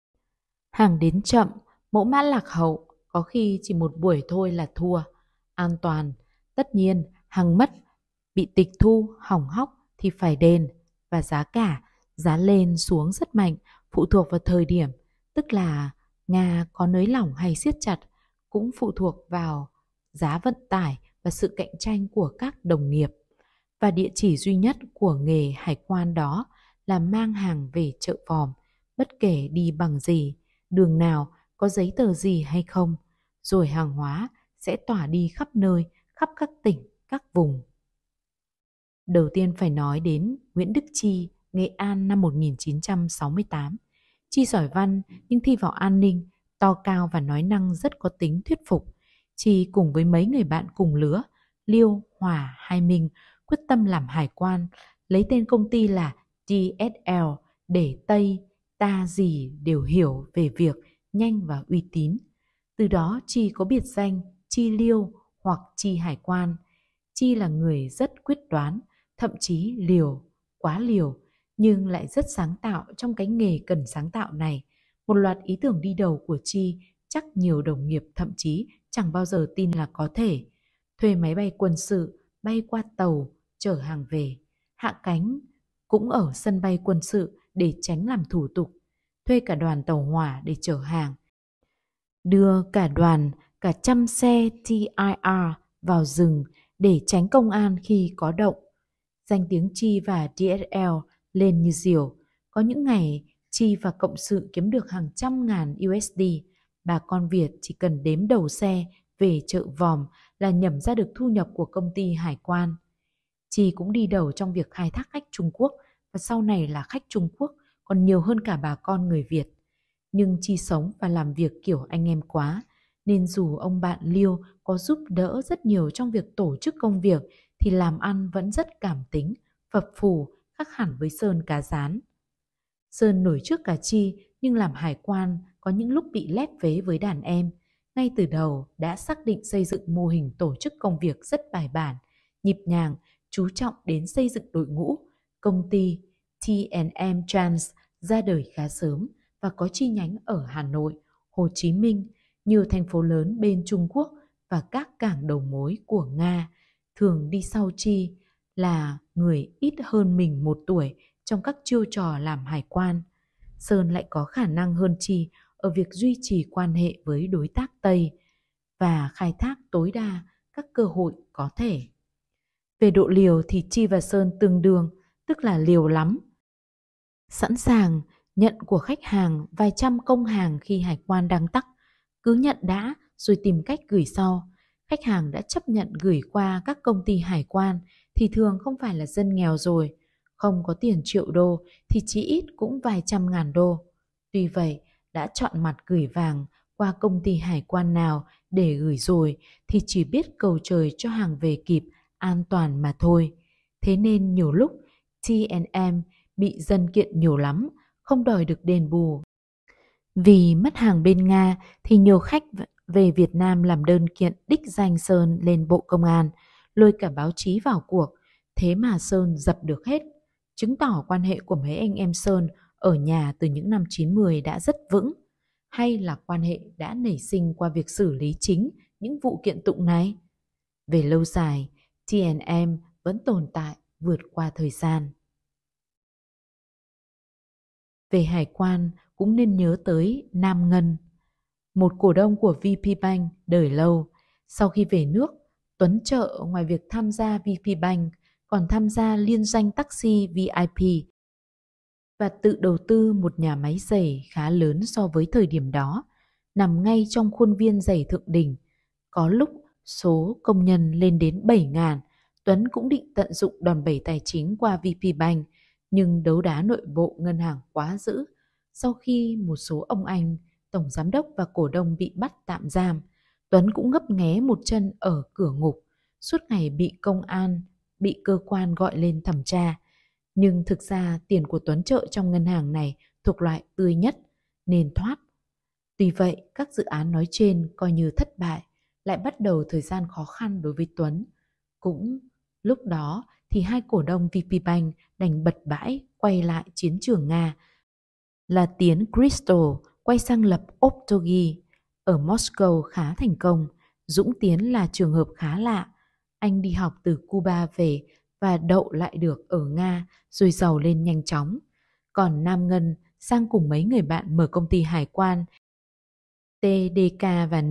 hàng đến chậm, mẫu mã lạc hậu, có khi chỉ một buổi thôi là thua, an toàn, tất nhiên hàng mất, bị tịch thu, hỏng hóc thì phải đền, và giá cả, giá lên xuống rất mạnh, phụ thuộc vào thời điểm, tức là Nga có nới lỏng hay siết chặt, cũng phụ thuộc vào giá vận tải và sự cạnh tranh của các đồng nghiệp. Và địa chỉ duy nhất của nghề hải quan đó là mang hàng về chợ Vòm, bất kể đi bằng gì, đường nào, có giấy tờ gì hay không, rồi hàng hóa sẽ tỏa đi khắp nơi, khắp các tỉnh, các vùng. Đầu tiên phải nói đến Nguyễn Đức Chi, Nghệ An năm một nghìn chín trăm sáu mươi tám. Chi giỏi văn nhưng thi vào an ninh, to cao và nói năng rất có tính thuyết phục. Chi cùng với mấy người bạn cùng lứa, Liêu, Hòa, Hai Minh, quyết tâm làm hải quan, lấy tên công ty là tê ét lờ để Tây, ta gì đều hiểu về việc nhanh và uy tín. Từ đó Chi có biệt danh Chi Liêu hoặc Chi Hải quan. Chi là người rất quyết đoán, thậm chí liều, quá liều, nhưng lại rất sáng tạo trong cái nghề cần sáng tạo này. Một loạt ý tưởng đi đầu của Chi chắc nhiều đồng nghiệp thậm chí chẳng bao giờ tin là có thể. Thuê máy bay quân sự, bay qua tàu, chở hàng về, hạ cánh cũng ở sân bay quân sự để tránh làm thủ tục, thuê cả đoàn tàu hỏa để chở hàng, đưa cả đoàn, cả trăm xe tê i rờ vào rừng để tránh công an khi có động. Danh tiếng Chi và đê ét lờ lên như diều. Có những ngày Chi và cộng sự kiếm được hàng trăm ngàn u ét đê. Bà con Việt chỉ cần đếm đầu xe về chợ Vòm là nhẩm ra được thu nhập của công ty hải quan. Chi cũng đi đầu trong việc khai thác khách Trung Quốc và sau này là khách Trung Quốc còn nhiều hơn cả bà con người Việt. Nhưng Chi sống và làm việc kiểu anh em quá, nên dù ông bạn Liêu có giúp đỡ rất nhiều trong việc tổ chức công việc thì làm ăn vẫn rất cảm tính, phập phù, khác hẳn với Sơn cá rán. Sơn nổi trước cả Chi nhưng làm hải quan có những lúc bị lép vế với đàn em. Ngay từ đầu đã xác định xây dựng mô hình tổ chức công việc rất bài bản, nhịp nhàng, chú trọng đến xây dựng đội ngũ. Công ty tê and em Trans ra đời khá sớm và có chi nhánh ở Hà Nội, Hồ Chí Minh, nhiều thành phố lớn bên Trung Quốc và các cảng đầu mối của Nga. Thường đi sau Chi là người ít hơn mình một tuổi trong các chiêu trò làm hải quan. Sơn lại có khả năng hơn Chi ở việc duy trì quan hệ với đối tác Tây và khai thác tối đa các cơ hội có thể. Về độ liều thì Chi và Sơn tương đương, tức là liều lắm. Sẵn sàng nhận của khách hàng vài trăm công hàng khi hải quan đang tắc, cứ nhận đã rồi tìm cách gửi sau. Khách hàng đã chấp nhận gửi qua các công ty hải quan thì thường không phải là dân nghèo rồi, không có tiền triệu đô thì chí ít cũng vài trăm ngàn đô. Tuy vậy, đã chọn mặt gửi vàng qua công ty hải quan nào để gửi rồi thì chỉ biết cầu trời cho hàng về kịp, an toàn mà thôi. Thế nên nhiều lúc tê and em bị dân kiện nhiều lắm, không đòi được đền bù. Vì mất hàng bên Nga thì nhiều khách về Việt Nam làm đơn kiện đích danh Sơn lên Bộ Công an, lôi cả báo chí vào cuộc. Thế mà Sơn dập được hết, chứng tỏ quan hệ của mấy anh em Sơn ở nhà từ những năm chín mươi đã rất vững. Hay là quan hệ đã nảy sinh qua việc xử lý chính những vụ kiện tụng này? Về lâu dài, tê and em vẫn tồn tại vượt qua thời gian. Về hải quan cũng nên nhớ tới Nam Ngân, một cổ đông của vê pê Bank đời lâu. Sau khi về nước, Tuấn Trợ ngoài việc tham gia vê pê Bank còn tham gia liên doanh taxi vê i pê và tự đầu tư một nhà máy giày khá lớn so với thời điểm đó, nằm ngay trong khuôn viên giày Thượng Đình. Có lúc số công nhân lên đến bảy nghìn, Tuấn cũng định tận dụng đòn bẩy tài chính qua vê pê Bank, nhưng đấu đá nội bộ ngân hàng quá dữ. Sau khi một số ông anh, tổng giám đốc và cổ đông bị bắt tạm giam, Tuấn cũng ngấp nghé một chân ở cửa ngục, suốt ngày bị công an, bị cơ quan gọi lên thẩm tra. Nhưng thực ra tiền của Tuấn Trợ trong ngân hàng này thuộc loại tươi nhất nên thoát. Tuy vậy, các dự án nói trên coi như thất bại, lại bắt đầu thời gian khó khăn đối với Tuấn. Cũng lúc đó thì hai cổ đông vê pê Bank đành bật bãi quay lại chiến trường Nga, là Tiến Crystal quay sang lập Optogi ở Moscow khá thành công. Dũng Tiến là trường hợp khá lạ. Anh đi học từ Cuba về và đậu lại được ở Nga rồi giàu lên nhanh chóng. Còn Nam Ngân sang cùng mấy người bạn mở công ty hải quan tê đê ca và N.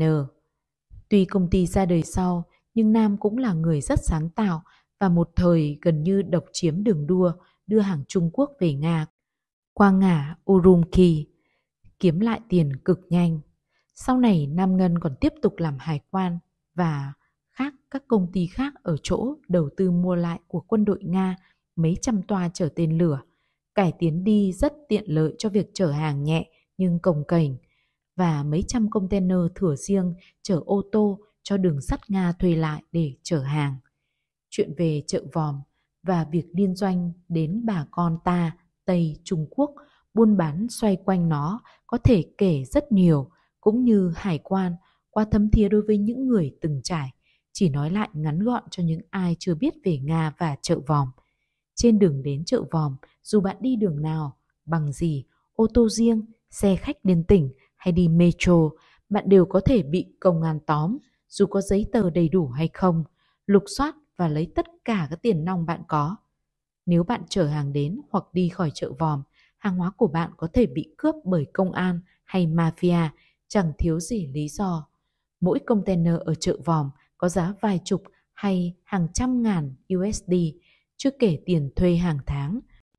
Tuy công ty ra đời sau, nhưng Nam cũng là người rất sáng tạo và một thời gần như độc chiếm đường đua đưa hàng Trung Quốc về Nga qua ngã Urumqi, kiếm lại tiền cực nhanh. Sau này Nam Ngân còn tiếp tục làm hải quan và khác các công ty khác ở chỗ đầu tư mua lại của quân đội Nga mấy trăm toa chở tên lửa, cải tiến đi rất tiện lợi cho việc chở hàng nhẹ nhưng cồng kềnh, và mấy trăm container thửa riêng chở ô tô cho đường sắt Nga thuê lại để chở hàng. Chuyện về chợ Vòm và việc liên doanh đến bà con ta Tây Trung Quốc, buôn bán xoay quanh nó có thể kể rất nhiều, cũng như hải quan qua thấm thía đối với những người từng trải. Chỉ nói lại ngắn gọn cho những ai chưa biết về Nga và chợ Vòm. Trên đường đến chợ Vòm, dù bạn đi đường nào, bằng gì, ô tô riêng, xe khách liên tỉnh hay đi metro, bạn đều có thể bị công an tóm, dù có giấy tờ đầy đủ hay không, lục soát và lấy tất cả các tiền nong bạn có. Nếu bạn chở hàng đến hoặc đi khỏi chợ Vòm, hàng hóa của bạn có thể bị cướp bởi công an hay mafia, chẳng thiếu gì lý do. Mỗi container ở chợ Vòm có giá vài chục hay hàng trăm ngàn u ét đê, chưa kể tiền thuê hàng tháng.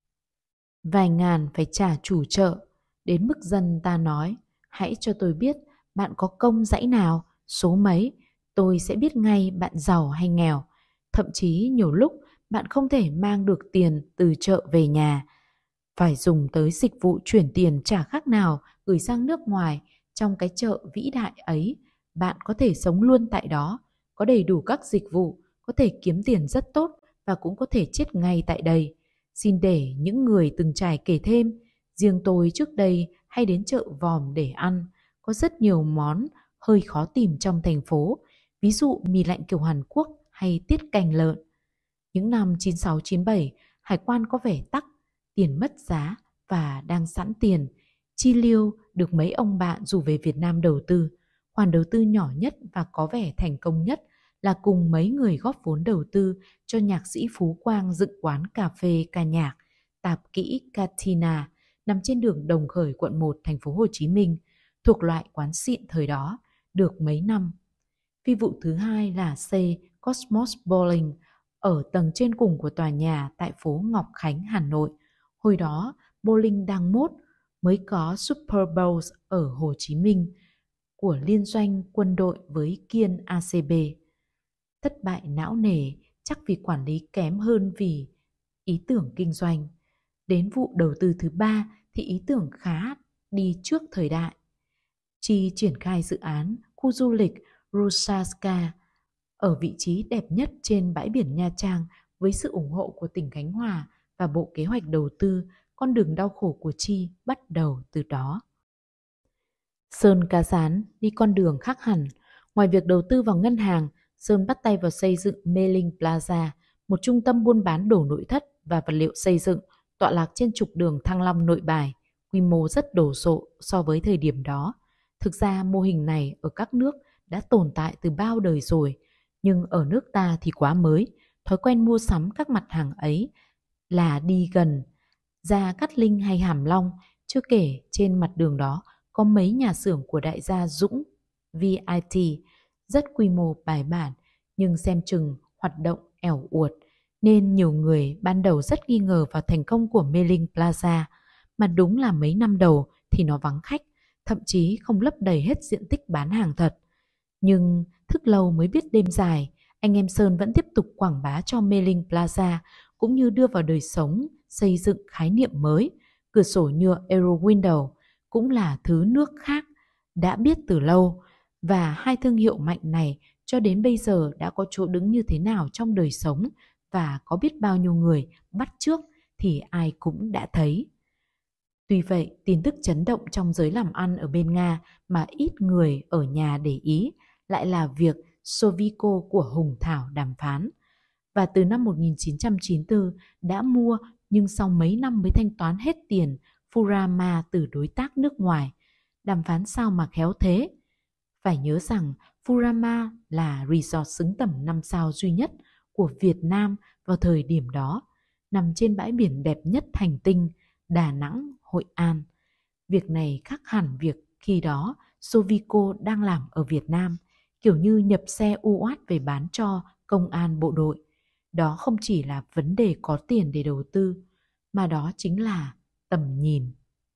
Vài ngàn phải trả chủ chợ, đến mức dân ta nói, hãy cho tôi biết bạn có công dãy nào, số mấy, tôi sẽ biết ngay bạn giàu hay nghèo. Thậm chí nhiều lúc bạn không thể mang được tiền từ chợ về nhà, phải dùng tới dịch vụ chuyển tiền chả khác nào gửi sang nước ngoài. Trong cái chợ vĩ đại ấy, bạn có thể sống luôn tại đó, có đầy đủ các dịch vụ, có thể kiếm tiền rất tốt và cũng có thể chết ngay tại đây. Xin để những người từng trải kể thêm, riêng tôi trước đây hay đến chợ Vòm để ăn, có rất nhiều món hơi khó tìm trong thành phố, ví dụ mì lạnh kiểu Hàn Quốc hay tiết canh lợn. Những năm chín sáu chín bảy, hải quan có vẻ tắc, tiền mất giá và đang sẵn tiền. Chi liêu được mấy ông bạn rủ về Việt Nam đầu tư. Khoản đầu tư nhỏ nhất và có vẻ thành công nhất là cùng mấy người góp vốn đầu tư cho nhạc sĩ Phú Quang dựng quán cà phê ca nhạc Tạp Kỹ Katina nằm trên đường Đồng Khởi, quận một, thành phố Hồ Chí Minh, thuộc loại quán xịn thời đó, được mấy năm. Phi vụ thứ hai là xây Cosmos Bowling ở tầng trên cùng của tòa nhà tại phố Ngọc Khánh, Hà Nội. Hồi đó, bowling đang mốt, mới có Super Bowl ở Hồ Chí Minh của liên doanh quân đội với Kiên a xê bê. Thất bại não nề, chắc vì quản lý kém hơn vì ý tưởng kinh doanh. Đến vụ đầu tư thứ ba thì ý tưởng khá đi trước thời đại. Chi triển khai dự án khu du lịch Rusaska ở vị trí đẹp nhất trên bãi biển Nha Trang với sự ủng hộ của tỉnh Khánh Hòa và Bộ Kế hoạch Đầu tư. Con đường đau khổ của Chi bắt đầu từ đó. Sơn Cá Rán đi con đường khác hẳn. Ngoài việc đầu tư vào ngân hàng, Sơn bắt tay vào xây dựng Mê Linh Plaza, một trung tâm buôn bán đồ nội thất và vật liệu xây dựng tọa lạc trên trục đường Thăng Long, Nội Bài, quy mô rất đồ sộ so với thời điểm đó. Thực ra mô hình này ở các nước đã tồn tại từ bao đời rồi, nhưng ở nước ta thì quá mới. Thói quen mua sắm các mặt hàng ấy là đi gần ra Cát Linh hay Hàm Long, chưa kể trên mặt đường đó có mấy nhà xưởng của đại gia Dũng vê i tê rất quy mô bài bản, nhưng xem chừng hoạt động ẻo uột, nên nhiều người ban đầu rất nghi ngờ vào thành công của Mê Linh Plaza. Mà đúng là mấy năm đầu thì nó vắng khách, thậm chí không lấp đầy hết diện tích bán hàng thật. Nhưng thức lâu mới biết đêm dài, anh em Sơn vẫn tiếp tục quảng bá cho Mê Linh Plaza, cũng như đưa vào đời sống xây dựng khái niệm mới. Cửa sổ nhựa Aero Window cũng là thứ nước khác đã biết từ lâu, và hai thương hiệu mạnh này cho đến bây giờ đã có chỗ đứng như thế nào trong đời sống và có biết bao nhiêu người bắt chước thì ai cũng đã thấy. Tuy vậy, tin tức chấn động trong giới làm ăn ở bên Nga mà ít người ở nhà để ý lại là việc Sovico của Hùng Thảo đàm phán. Và từ năm một nghìn chín trăm chín mươi tư đã mua, nhưng sau mấy năm mới thanh toán hết tiền Furama từ đối tác nước ngoài. Đàm phán sao mà khéo thế? Phải nhớ rằng Furama là resort xứng tầm năm sao duy nhất của Việt Nam vào thời điểm đó, nằm trên bãi biển đẹp nhất hành tinh, Đà Nẵng, Hội An. Việc này khác hẳn việc khi đó Sovico đang làm ở Việt Nam, kiểu như nhập xe u oát về bán cho công an bộ đội. Đó không chỉ là vấn đề có tiền để đầu tư, mà đó chính là tầm nhìn.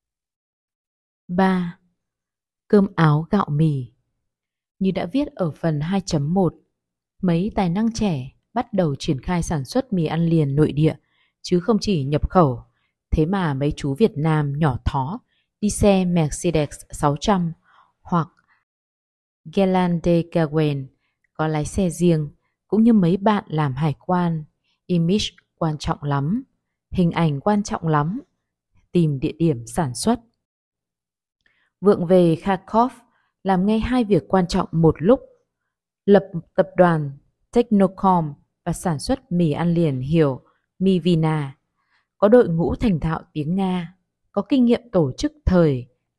ba. Cơm áo gạo mì. Như đã viết ở phần hai chấm một, mấy tài năng trẻ bắt đầu triển khai sản xuất mì ăn liền nội địa, chứ không chỉ nhập khẩu. Thế mà mấy chú Việt Nam nhỏ thó đi xe Mercedes sáu trăm hoặc Gelandewagen có lái xe riêng, cũng như mấy bạn làm hải quan. Image quan trọng lắm, hình ảnh quan trọng lắm, tìm địa điểm sản xuất. Vượng về Kharkov làm ngay hai việc quan trọng một lúc: lập tập đoàn Technocom và sản xuất mì ăn liền hiệu Mivina. Có đội ngũ thành thạo tiếng Nga, có kinh nghiệm tổ chức thời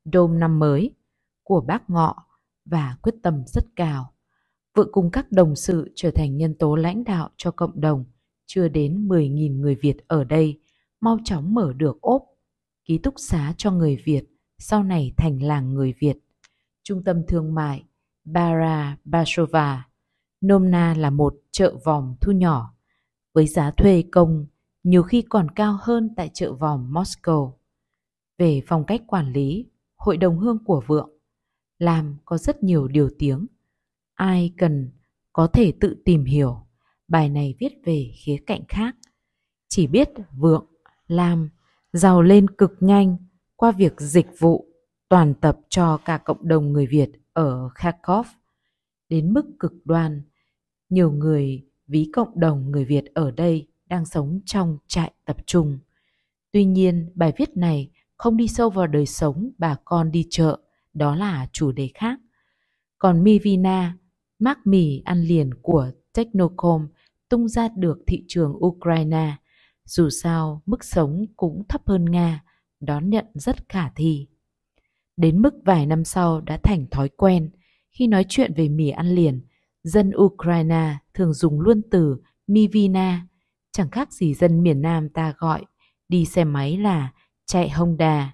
Dome năm mới của bác Ngọ và quyết tâm rất cao. Vượng cùng các đồng sự trở thành nhân tố lãnh đạo cho cộng đồng. Chưa đến mười nghìn người Việt ở đây, mau chóng mở được ốp, ký túc xá cho người Việt, sau này thành làng người Việt. Trung tâm thương mại Barabashova, nôm na là một chợ vòm thu nhỏ, với giá thuê công nhiều khi còn cao hơn tại chợ vòm Moscow. Về phong cách quản lý, hội đồng hương của Vượng làm có rất nhiều điều tiếng. Ai cần có thể tự tìm hiểu. Bài này viết về khía cạnh khác. Chỉ biết Vượng làm giàu lên cực nhanh qua việc dịch vụ toàn tập cho cả cộng đồng người Việt ở Kharkov. Đến mức cực đoan, nhiều người ví cộng đồng người Việt ở đây đang sống trong trại tập trung. Tuy nhiên, bài viết này không đi sâu vào đời sống bà con đi chợ, đó là chủ đề khác. Còn Mivina, mác mì ăn liền của Technocom, tung ra được thị trường Ukraine. Dù sao, mức sống cũng thấp hơn Nga, đón nhận rất khả thi. Đến mức vài năm sau đã thành thói quen, khi nói chuyện về mì ăn liền, dân Ukraine thường dùng luôn từ Mivina, chẳng khác gì dân miền Nam ta gọi đi xe máy là chạy Honda.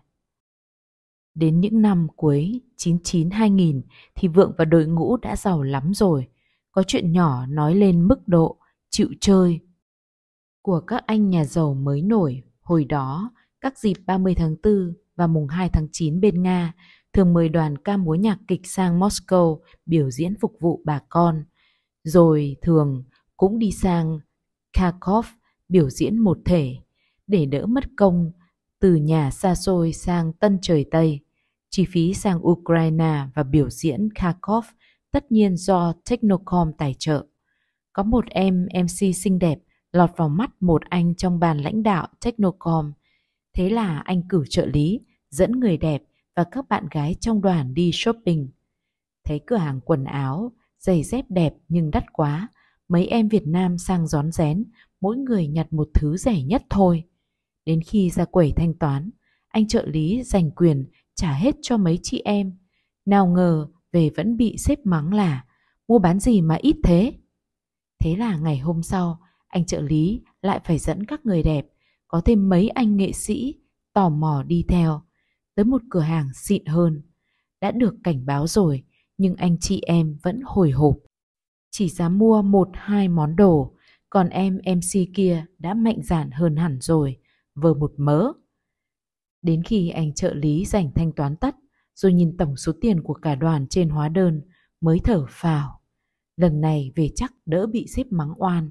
Đến những năm cuối chín chín hai nghìn thì Vượng và đội ngũ đã giàu lắm rồi. Có chuyện nhỏ nói lên mức độ chịu chơi của các anh nhà giàu mới nổi. Hồi đó, các dịp ba mươi tháng tư và mùng hai tháng chín bên Nga thường mời đoàn ca múa nhạc kịch sang Moscow biểu diễn phục vụ bà con. Rồi thường cũng đi sang Kharkov biểu diễn một thể để đỡ mất công từ nhà xa xôi sang Tân Trời Tây. Chi phí sang Ukraine và biểu diễn Kharkov tất nhiên do Technocom tài trợ. Có một em em xê xinh đẹp lọt vào mắt một anh trong ban lãnh đạo Technocom. Thế là anh cử trợ lý dẫn người đẹp và các bạn gái trong đoàn đi shopping. Thấy cửa hàng quần áo, giày dép đẹp nhưng đắt quá, mấy em Việt Nam sang rón rén, mỗi người nhặt một thứ rẻ nhất thôi. Đến khi ra quầy thanh toán, anh trợ lý giành quyền trả hết cho mấy chị em. Nào ngờ về vẫn bị sếp mắng là mua bán gì mà ít thế. Thế là ngày hôm sau, anh trợ lý lại phải dẫn các người đẹp, có thêm mấy anh nghệ sĩ tò mò đi theo, tới một cửa hàng xịn hơn. Đã được cảnh báo rồi, nhưng anh chị em vẫn hồi hộp, chỉ dám mua một hai món đồ, còn em em xê kia đã mạnh dạn hơn hẳn rồi, vờ một mớ. Đến khi anh trợ lý giành thanh toán tất, rồi nhìn tổng số tiền của cả đoàn trên hóa đơn, mới thở phào. Lần này về chắc đỡ bị sếp mắng oan.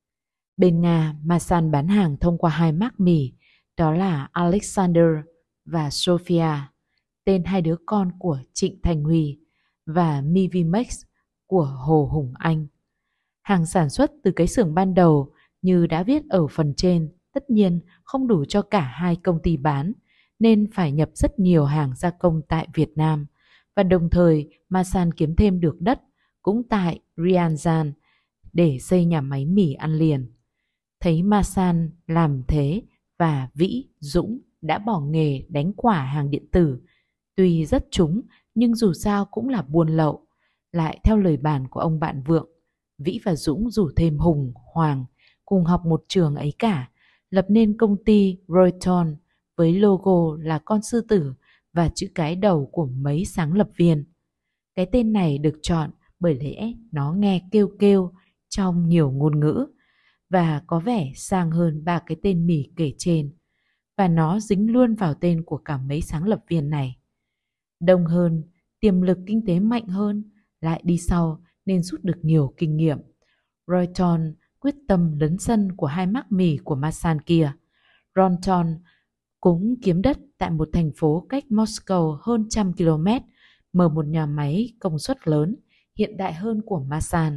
Bên Nga, Masan bán hàng thông qua hai mác mì, đó là Alexander và Sophia, tên hai đứa con của Trịnh Thành Huy, và Mivimex của Hồ Hùng Anh. Hàng sản xuất từ cái xưởng ban đầu như đã viết ở phần trên, tất nhiên không đủ cho cả hai công ty bán, nên phải nhập rất nhiều hàng gia công tại Việt Nam, và đồng thời Masan kiếm thêm được đất cũng tại Ryazan để xây nhà máy mì ăn liền. Thấy Masan làm thế và Vĩ, Dũng đã bỏ nghề đánh quả hàng điện tử, tuy rất trúng nhưng dù sao cũng là buôn lậu. Lại theo lời bàn của ông bạn Vượng, Vĩ và Dũng rủ thêm Hùng, Hoàng cùng học một trường ấy cả, lập nên công ty Royton với logo là con sư tử và chữ cái đầu của mấy sáng lập viên. Cái tên này được chọn bởi lẽ nó nghe kêu kêu trong nhiều ngôn ngữ và có vẻ sang hơn ba cái tên mì kể trên, và nó dính luôn vào tên của cả mấy sáng lập viên này. Đông hơn, tiềm lực kinh tế mạnh hơn, lại đi sau nên rút được nhiều kinh nghiệm. Royton quyết tâm lấn sân của hai mác mì của Masan kia. Royton cũng kiếm đất tại một thành phố cách Moscow hơn trăm km, mở một nhà máy công suất lớn, hiện đại hơn của Masan.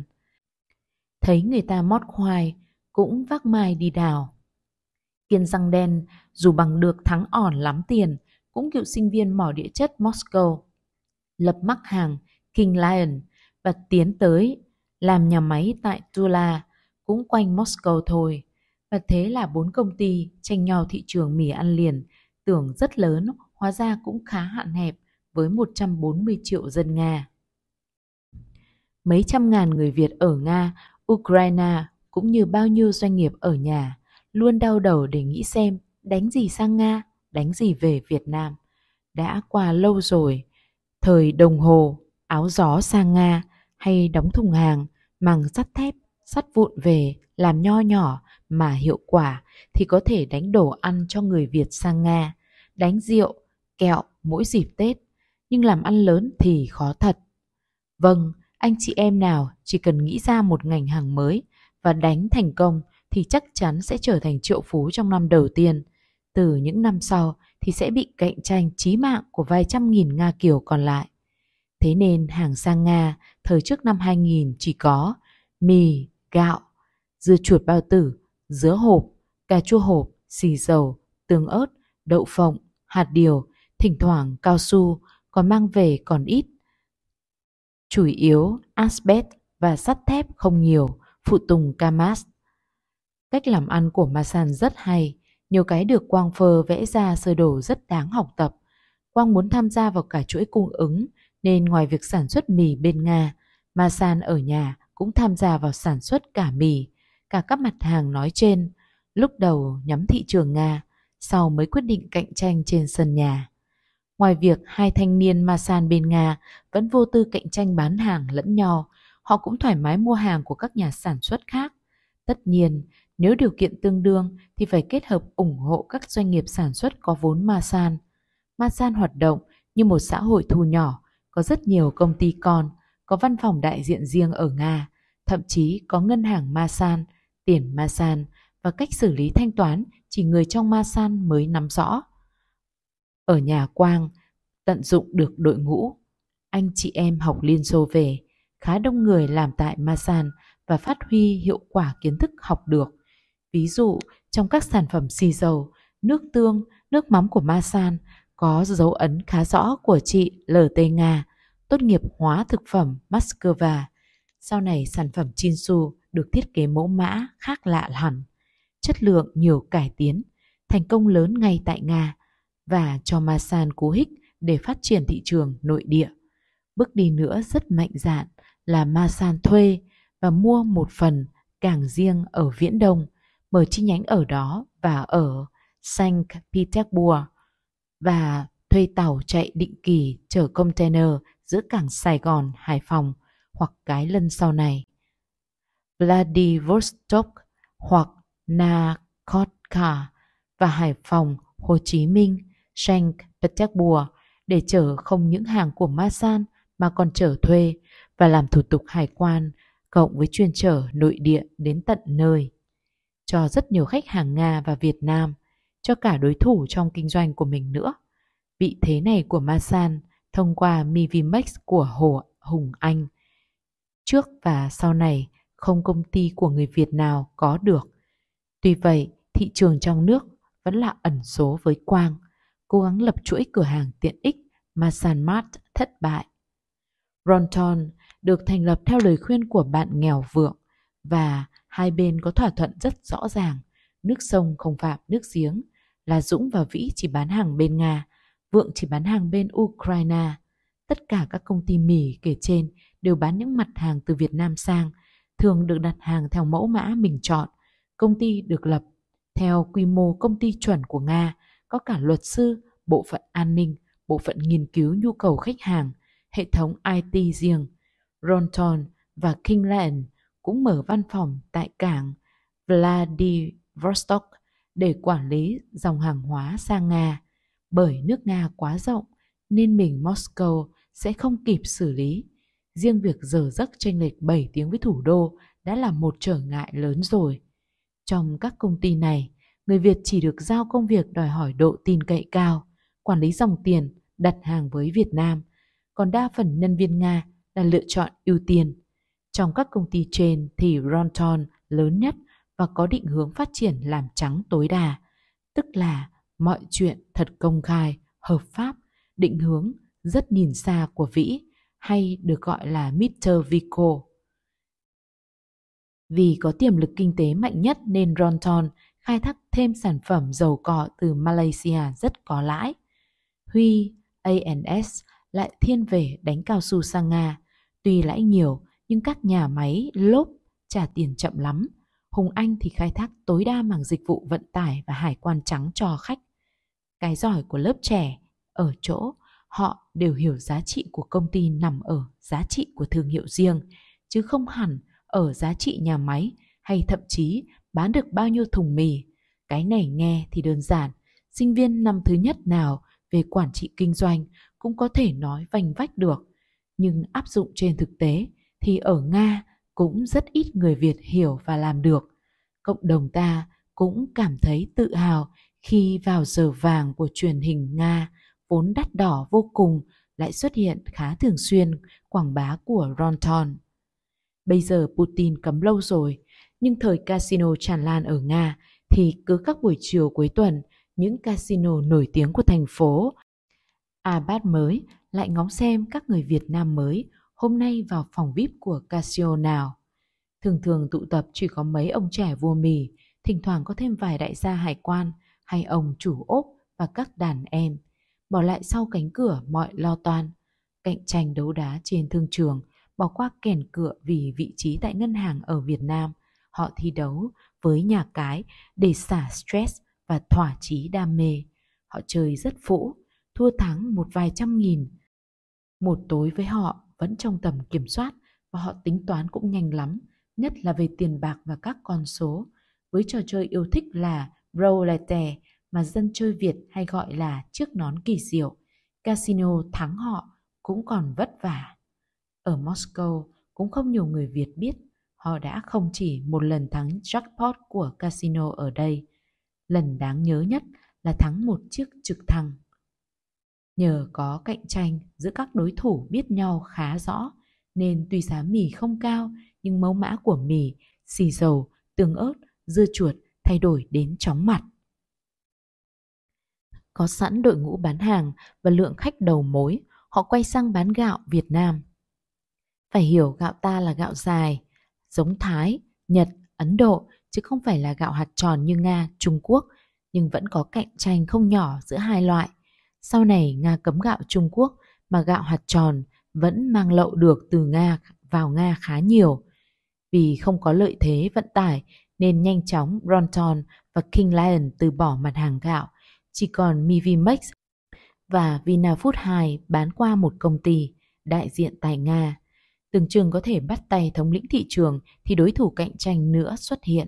Thấy người ta mót khoai, cũng vác mai đi đào. Kiên răng đen, dù bằng được thắng ỏn lắm tiền, cũng cựu sinh viên mỏ địa chất Moscow, lập mắc hàng King Lion và tiến tới làm nhà máy tại Tula, cũng quanh Moscow thôi. Và thế là bốn công ty tranh nhau thị trường mì ăn liền, tưởng rất lớn, hóa ra cũng khá hạn hẹp, với một trăm bốn mươi triệu dân Nga. Mấy trăm ngàn người Việt ở Nga, Ukraine cũng như bao nhiêu doanh nghiệp ở nhà luôn đau đầu để nghĩ xem đánh gì sang Nga, đánh gì về Việt Nam. Đã qua lâu rồi, thời đồng hồ, áo gió sang Nga hay đóng thùng hàng, mang sắt thép, sắt vụn về làm nho nhỏ mà hiệu quả thì có thể đánh đồ ăn cho người Việt sang Nga, đánh rượu, kẹo mỗi dịp Tết, nhưng làm ăn lớn thì khó thật. Vâng, anh chị em nào chỉ cần nghĩ ra một ngành hàng mới và đánh thành công thì chắc chắn sẽ trở thành triệu phú trong năm đầu tiên. Từ những năm sau thì sẽ bị cạnh tranh chí mạng của vài trăm nghìn Nga Kiều còn lại. Thế nên hàng sang Nga thời trước năm hai nghìn chỉ có mì, gạo, dưa chuột bao tử, dứa hộp, cà chua hộp, xì dầu, tương ớt, đậu phộng, hạt điều, thỉnh thoảng cao su, còn mang về còn ít. Chủ yếu asbest và sắt thép không nhiều, phụ tùng Kamaz. Cách làm ăn của Masan rất hay, nhiều cái được Quang Phơ vẽ ra sơ đồ rất đáng học tập. Quang muốn tham gia vào cả chuỗi cung ứng nên ngoài việc sản xuất mì bên Nga, Masan ở nhà cũng tham gia vào sản xuất cả mì, cả các mặt hàng nói trên. Lúc đầu nhắm thị trường Nga, sau mới quyết định cạnh tranh trên sân nhà. Ngoài việc hai thanh niên Masan bên Nga vẫn vô tư cạnh tranh bán hàng lẫn nhau, họ cũng thoải mái mua hàng của các nhà sản xuất khác. Tất nhiên, nếu điều kiện tương đương thì phải kết hợp ủng hộ các doanh nghiệp sản xuất có vốn Masan. Masan hoạt động như một xã hội thu nhỏ, có rất nhiều công ty con, có văn phòng đại diện riêng ở Nga, thậm chí có ngân hàng Masan, tiền Masan và cách xử lý thanh toán chỉ người trong Masan mới nắm rõ. Ở nhà Quang, tận dụng được đội ngũ anh chị em học Liên Xô về, khá đông người làm tại Masan và phát huy hiệu quả kiến thức học được. Ví dụ, trong các sản phẩm xì dầu, nước tương, nước mắm của Masan có dấu ấn khá rõ của chị lờ tê Nga, tốt nghiệp hóa thực phẩm Moscow. Sau này sản phẩm Chinsu được thiết kế mẫu mã khác lạ hẳn, chất lượng nhiều cải tiến, thành công lớn ngay tại Nga và cho Masan cú hích để phát triển thị trường nội địa. Bước đi nữa rất mạnh dạn là Masan thuê và mua một phần cảng riêng ở Viễn Đông, mở chi nhánh ở đó và ở Saint Petersburg, và thuê tàu chạy định kỳ chở container giữa cảng Sài Gòn, Hải Phòng hoặc cái lần sau này Vladivostok hoặc Nakhodka và Hải Phòng, Hồ Chí Minh, Saint Petersburg để chở không những hàng của Masan mà còn chở thuê và làm thủ tục hải quan cộng với chuyên chở nội địa đến tận nơi. Cho rất nhiều khách hàng Nga và Việt Nam, cho cả đối thủ trong kinh doanh của mình nữa. Vị thế này của Masan thông qua Mivimex của Hồ Hùng Anh. Trước và sau này không công ty của người Việt nào có được. Tuy vậy, thị trường trong nước vẫn là ẩn số với Quang, cố gắng lập chuỗi cửa hàng tiện ích Masan Mart thất bại. Ronton được thành lập theo lời khuyên của bạn nghèo vượng và hai bên có thỏa thuận rất rõ ràng, nước sông không phạm nước giếng, là Dũng và Vĩ chỉ bán hàng bên Nga, Vượng chỉ bán hàng bên Ukraine. Tất cả các công ty mì kể trên đều bán những mặt hàng từ Việt Nam sang, thường được đặt hàng theo mẫu mã mình chọn. Công ty được lập theo quy mô công ty chuẩn của Nga, có cả luật sư, bộ phận an ninh, bộ phận nghiên cứu nhu cầu khách hàng, hệ thống i tê riêng. Ronton và Kingland cũng mở văn phòng tại cảng Vladivostok để quản lý dòng hàng hóa sang Nga. Bởi nước Nga quá rộng nên mình Moscow sẽ không kịp xử lý. Riêng việc giờ giấc chênh lệch bảy tiếng với thủ đô đã là một trở ngại lớn rồi. Trong các công ty này, người Việt chỉ được giao công việc đòi hỏi độ tin cậy cao, quản lý dòng tiền, đặt hàng với Việt Nam, còn đa phần nhân viên Nga là lựa chọn ưu tiên. Trong các công ty trên thì Ronton lớn nhất và có định hướng phát triển làm trắng tối đa, tức là mọi chuyện thật công khai, hợp pháp, định hướng rất nhìn xa của Vĩ, hay được gọi là mít tơ Vico. Vì có tiềm lực kinh tế mạnh nhất nên Ronton khai thác thêm sản phẩm dầu cọ từ Malaysia rất có lãi. Huy a en ét lại thiên về đánh cao su sang Nga. Tuy lãi nhiều nhưng các nhà máy lốp trả tiền chậm lắm. Hùng Anh thì khai thác tối đa mảng dịch vụ vận tải và hải quan trắng cho khách. Cái giỏi của lớp trẻ ở chỗ họ đều hiểu giá trị của công ty nằm ở giá trị của thương hiệu riêng, chứ không hẳn ở giá trị nhà máy hay thậm chí bán được bao nhiêu thùng mì. Cái này nghe thì đơn giản, sinh viên năm thứ nhất nào về quản trị kinh doanh cũng có thể nói vành vách được. Nhưng áp dụng trên thực tế thì ở Nga cũng rất ít người Việt hiểu và làm được. Cộng đồng ta cũng cảm thấy tự hào khi vào giờ vàng của truyền hình Nga vốn đắt đỏ vô cùng lại xuất hiện khá thường xuyên quảng bá của Ronton. Bây giờ Putin cấm lâu rồi, nhưng thời casino tràn lan ở Nga thì cứ các buổi chiều cuối tuần, những casino nổi tiếng của thành phố Arbat mới lại ngóng xem các người Việt Nam mới hôm nay vào phòng vi ai pi của casino nào. Thường thường tụ tập chỉ có mấy ông trẻ vua mì, thỉnh thoảng có thêm vài đại gia hải quan hay ông chủ ốp và các đàn em. Bỏ lại sau cánh cửa mọi lo toan, cạnh tranh đấu đá trên thương trường, bỏ qua kèn cựa vì vị trí tại ngân hàng ở Việt Nam. Họ thi đấu với nhà cái để xả stress và thỏa chí đam mê. Họ chơi rất phũ, thua thắng một vài trăm nghìn. Một tối với họ vẫn trong tầm kiểm soát và họ tính toán cũng nhanh lắm, nhất là về tiền bạc và các con số. Với trò chơi yêu thích là roulette mà dân chơi Việt hay gọi là chiếc nón kỳ diệu, casino thắng họ cũng còn vất vả. Ở Moscow cũng không nhiều người Việt biết họ đã không chỉ một lần thắng jackpot của casino ở đây. Lần đáng nhớ nhất là thắng một chiếc trực thăng. Nhờ có cạnh tranh giữa các đối thủ biết nhau khá rõ nên tuy giá mì không cao nhưng mẫu mã của mì, xì dầu, tương ớt, dưa chuột thay đổi đến chóng mặt. Có sẵn đội ngũ bán hàng và lượng khách đầu mối, họ quay sang bán gạo Việt Nam. Phải hiểu gạo ta là gạo dài, giống Thái, Nhật, Ấn Độ, chứ không phải là gạo hạt tròn như Nga, Trung Quốc, nhưng vẫn có cạnh tranh không nhỏ giữa hai loại. Sau này Nga cấm gạo Trung Quốc mà gạo hạt tròn vẫn mang lậu được từ Nga vào Nga khá nhiều. Vì không có lợi thế vận tải nên nhanh chóng Ronton và King Lion từ bỏ mặt hàng gạo, chỉ còn Mivimex và Vinafood hai bán qua một công ty đại diện tại Nga. Tưởng chừng có thể bắt tay thống lĩnh thị trường thì đối thủ cạnh tranh nữa xuất hiện.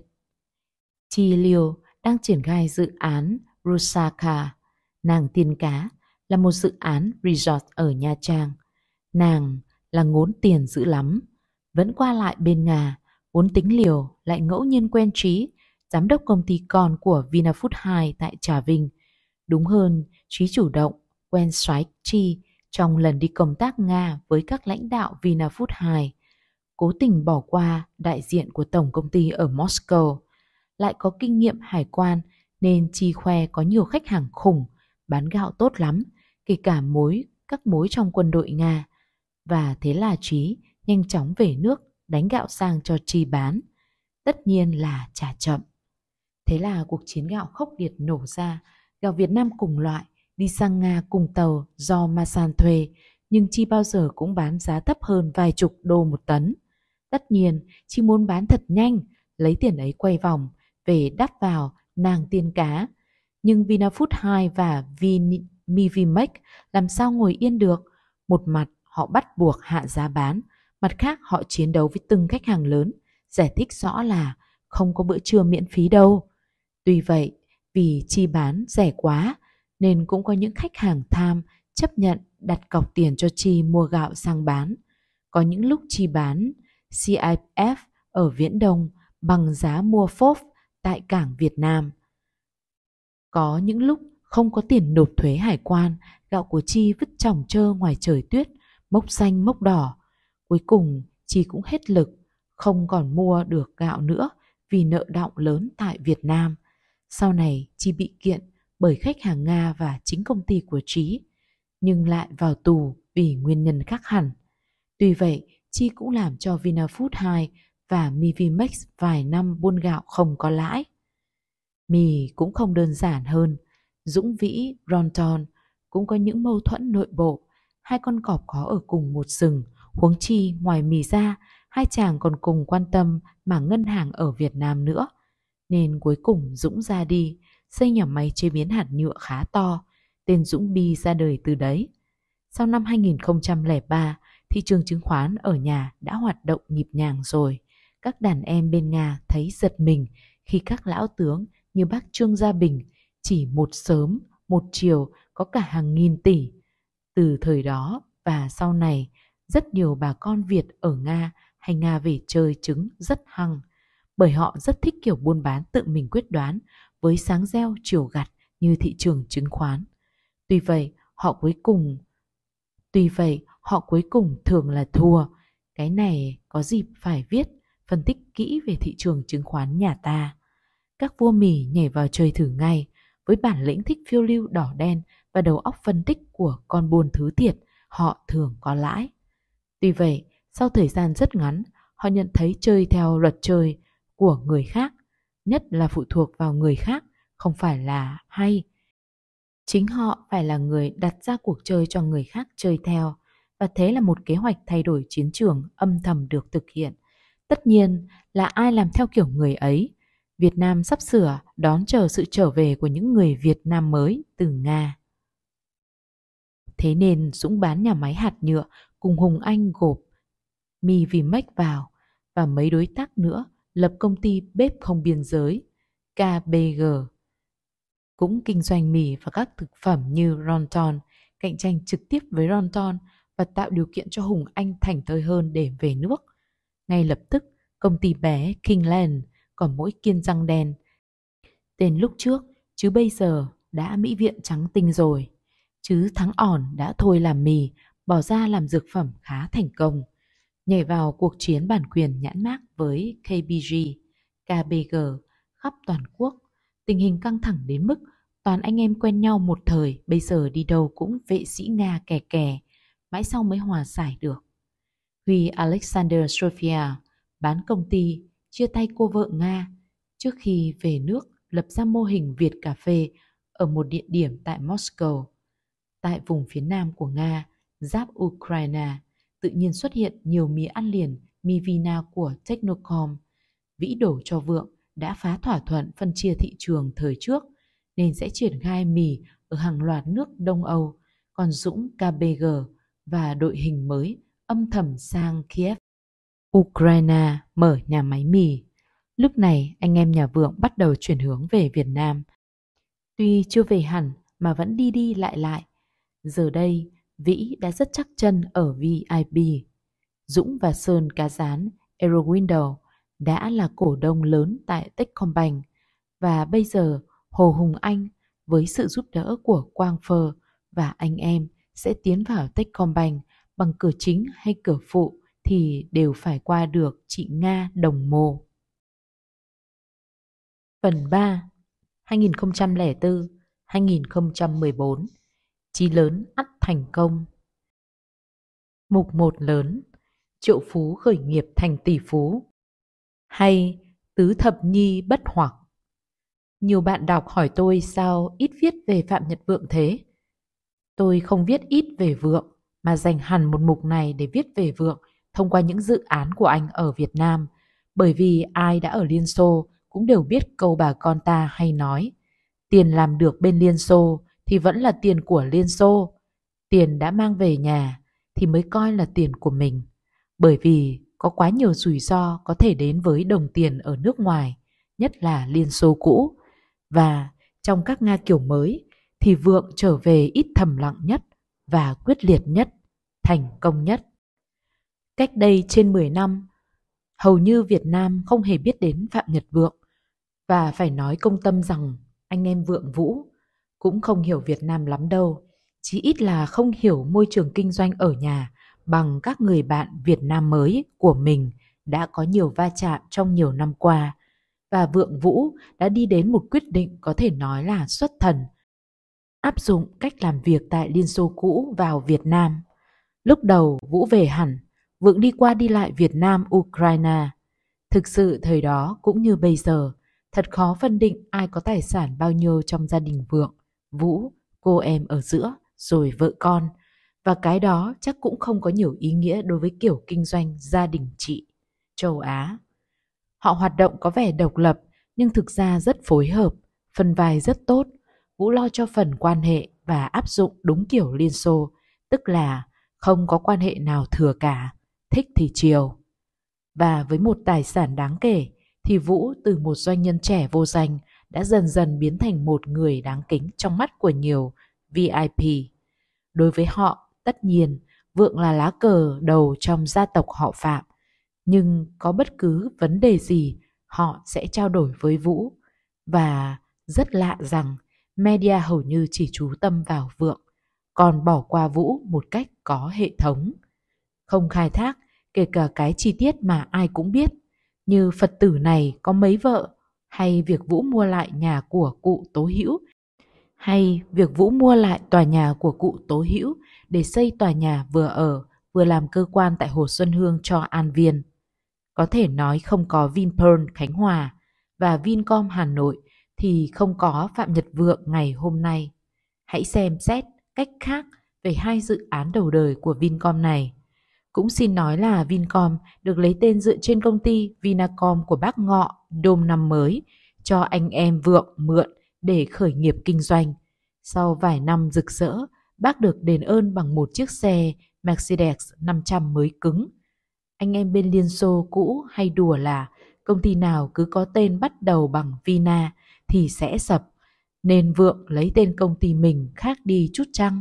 Chi Liêu đang triển khai dự án Rusaka, nàng tiên cá, là một dự án resort ở Nha Trang. Nàng là ngốn tiền dữ lắm, vẫn qua lại bên Nga, vốn tính liều lại ngẫu nhiên quen Trí, giám đốc công ty con của Vinafood hai tại Trà Vinh. Đúng hơn, Trí chủ động quen xoáy Chi trong lần đi công tác Nga với các lãnh đạo Vinafood hai, cố tình bỏ qua đại diện của tổng công ty ở Moscow. Lại có kinh nghiệm hải quan nên Chi khoe có nhiều khách hàng khủng, bán gạo tốt lắm, kể cả mối các mối trong quân đội Nga. Và thế là Trí nhanh chóng về nước đánh gạo sang cho Chi bán. Tất nhiên là trả chậm. Thế là cuộc chiến gạo khốc liệt nổ ra, gạo Việt Nam cùng loại đi sang Nga cùng tàu do Masan thuê, nhưng Chi bao giờ cũng bán giá thấp hơn vài chục đô một tấn. Tất nhiên, Chi muốn bán thật nhanh, lấy tiền ấy quay vòng, về đắp vào nàng tiên cá. Nhưng Vinafood hai và Mivimex làm sao ngồi yên được? Một mặt họ bắt buộc hạ giá bán, mặt khác họ chiến đấu với từng khách hàng lớn, giải thích rõ là không có bữa trưa miễn phí đâu. Tuy vậy, vì Chi bán rẻ quá, nên cũng có những khách hàng tham chấp nhận đặt cọc tiền cho Chi mua gạo sang bán. Có những lúc Chi bán xê i ép ở Viễn Đông bằng giá mua phốp tại cảng Việt Nam. Có những lúc không có tiền nộp thuế hải quan, gạo của Chi vứt chỏng trơ ngoài trời tuyết, mốc xanh mốc đỏ. Cuối cùng Chi cũng hết lực, không còn mua được gạo nữa vì nợ đọng lớn tại Việt Nam. Sau này Chi bị kiện bởi khách hàng Nga và chính công ty của Trí, nhưng lại vào tù vì nguyên nhân khác hẳn. Tuy vậy, Chi cũng làm cho Vinafood hai và Mivimex vài năm buôn gạo không có lãi. Mì cũng không đơn giản hơn. Dũng Vĩ, Ronton cũng có những mâu thuẫn nội bộ. hai con cọp có ở cùng một rừng, huống chi ngoài mì ra, hai chàng còn cùng quan tâm mảng ngân hàng ở Việt Nam nữa. Nên cuối cùng Dũng ra đi, xây nhà máy chế biến hạt nhựa khá to, tên Dũng Bi ra đời từ đấy. Sau năm hai nghìn không trăm lẻ ba, thị trường chứng khoán ở nhà đã hoạt động nhịp nhàng rồi. Các đàn em bên Nga thấy giật mình khi các lão tướng như bác Trương Gia Bình chỉ một sớm, một chiều có cả hàng nghìn tỷ. Từ thời đó và sau này, rất nhiều bà con Việt ở Nga hay Nga về chơi trứng rất hăng, bởi họ rất thích kiểu buôn bán tự mình quyết đoán với sáng gieo chiều gặt như thị trường chứng khoán. Tuy vậy, họ cuối cùng Tuy vậy, họ cuối cùng thường là thua. Cái này có dịp phải viết, phân tích kỹ về thị trường chứng khoán nhà ta. Các vua mì nhảy vào chơi thử ngay, với bản lĩnh thích phiêu lưu đỏ đen và đầu óc phân tích của con buôn thứ thiệt, họ thường có lãi. Tuy vậy, sau thời gian rất ngắn, họ nhận thấy chơi theo luật chơi của người khác, nhất là phụ thuộc vào người khác, không phải là hay. Chính họ phải là người đặt ra cuộc chơi cho người khác chơi theo, và thế là một kế hoạch thay đổi chiến trường âm thầm được thực hiện. Tất nhiên là ai làm theo kiểu người ấy. Việt Nam sắp sửa đón chờ sự trở về của những người Việt Nam mới từ Nga. Thế nên Dũng bán nhà máy hạt nhựa cùng Hùng Anh gộp mì Vimex vào và mấy đối tác nữa lập công ty bếp không biên giới ca bê giê, cũng kinh doanh mì và các thực phẩm như Ronton, cạnh tranh trực tiếp với Ronton và tạo điều kiện cho Hùng Anh thảnh thơi hơn để về nước. Ngay lập tức, công ty bé Kingland còn mỗi kiên răng đen. Tên lúc trước, chứ bây giờ đã mỹ viện trắng tinh rồi. Chứ Thắng ỏn đã thôi làm mì, bỏ ra làm dược phẩm khá thành công. Nhảy vào cuộc chiến bản quyền nhãn mác với ca bê giê, ca bê giê khắp toàn quốc. Tình hình căng thẳng đến mức toàn anh em quen nhau một thời, bây giờ đi đâu cũng vệ sĩ Nga kè kè, mãi sau mới hòa giải được. Huy Alexander Sofia bán công ty, chia tay cô vợ Nga, trước khi về nước lập ra mô hình Việt Cà phê ở một địa điểm tại Moscow. Tại vùng phía nam của Nga, giáp Ukraine, tự nhiên xuất hiện nhiều mì ăn liền mì Vina của Technocom. Vĩ đổ cho vượng đã phá thỏa thuận phân chia thị trường thời trước nên sẽ triển khai mì ở hàng loạt nước Đông Âu, còn Dũng ca bê giê và đội hình mới âm thầm sang Kiev, Ukraine mở nhà máy mì. Lúc này anh em nhà Vượng bắt đầu chuyển hướng về Việt Nam. Tuy chưa về hẳn mà vẫn đi đi lại lại. Giờ đây Vĩ đã rất chắc chân ở vê i pê. Dũng và Sơn cá rán Eurowindow đã là cổ đông lớn tại Techcombank, và bây giờ Hồ Hùng Anh với sự giúp đỡ của Quang Phơ và anh em sẽ tiến vào Techcombank bằng cửa chính hay cửa phụ thì đều phải qua được chị Nga Đồng Mô. Phần ba, hai nghìn không trăm lẻ bốn đến hai nghìn không trăm mười bốn, chí lớn ắt thành công. Mục một lớn, triệu phú khởi nghiệp thành tỷ phú, hay tứ thập nhi bất hoặc. Nhiều bạn đọc hỏi tôi sao ít viết về Phạm Nhật Vượng thế. Tôi không viết ít về Vượng, mà dành hẳn một mục này để viết về Vượng thông qua những dự án của anh ở Việt Nam, bởi vì ai đã ở Liên Xô cũng đều biết câu bà con ta hay nói: tiền làm được bên Liên Xô thì vẫn là tiền của Liên Xô, tiền đã mang về nhà thì mới coi là tiền của mình, bởi vì có quá nhiều rủi ro có thể đến với đồng tiền ở nước ngoài, nhất là Liên Xô cũ. Và trong các Nga kiểu mới thì Vượng trở về ít thầm lặng nhất và quyết liệt nhất, thành công nhất. Cách đây trên mười năm, hầu như Việt Nam không hề biết đến Phạm Nhật Vượng, và phải nói công tâm rằng anh em Vượng Vũ cũng không hiểu Việt Nam lắm đâu, chí ít là không hiểu môi trường kinh doanh ở nhà bằng các người bạn Việt Nam mới của mình đã có nhiều va chạm trong nhiều năm qua. Và Vượng Vũ đã đi đến một quyết định có thể nói là xuất thần, áp dụng cách làm việc tại Liên Xô cũ vào Việt Nam. Lúc đầu Vũ về hẳn, Vượng đi qua đi lại Việt Nam, Ukraine. Thực sự thời đó cũng như bây giờ, thật khó phân định ai có tài sản bao nhiêu trong gia đình Vượng, Vũ, cô em ở giữa, rồi vợ con. Và cái đó chắc cũng không có nhiều ý nghĩa đối với kiểu kinh doanh gia đình chị châu Á. Họ hoạt động có vẻ độc lập nhưng thực ra rất phối hợp, phân vai rất tốt. Vũ lo cho phần quan hệ và áp dụng đúng kiểu Liên Xô, tức là không có quan hệ nào thừa cả, thích thì chiều. Và với một tài sản đáng kể thì Vũ từ một doanh nhân trẻ vô danh đã dần dần biến thành một người đáng kính trong mắt của nhiều vê i pê. Đối với họ, tất nhiên, Vượng là lá cờ đầu trong gia tộc họ Phạm, nhưng có bất cứ vấn đề gì họ sẽ trao đổi với Vũ. Và rất lạ rằng media hầu như chỉ chú tâm vào Vượng, còn bỏ qua Vũ một cách có hệ thống. Không khai thác kể cả cái chi tiết mà ai cũng biết, như Phật tử này có mấy vợ, hay việc Vũ mua lại nhà của cụ Tố Hữu, hay việc Vũ mua lại tòa nhà của cụ Tố Hữu để xây tòa nhà vừa ở vừa làm cơ quan tại Hồ Xuân Hương cho An Viên. Có thể nói không có Vinpearl Khánh Hòa và Vincom Hà Nội thì không có Phạm Nhật Vượng ngày hôm nay. Hãy xem xét cách khác về hai dự án đầu đời của Vincom này. Cũng xin nói là Vincom được lấy tên dựa trên công ty Vinacom của bác Ngọ Đôm năm mới cho anh em Vượng mượn để khởi nghiệp kinh doanh. Sau vài năm rực rỡ, bác được đền ơn bằng một chiếc xe Mercedes năm trăm mới cứng. Anh em bên Liên Xô cũ hay đùa là công ty nào cứ có tên bắt đầu bằng Vina thì sẽ sập, nên Vượng lấy tên công ty mình khác đi chút chăng.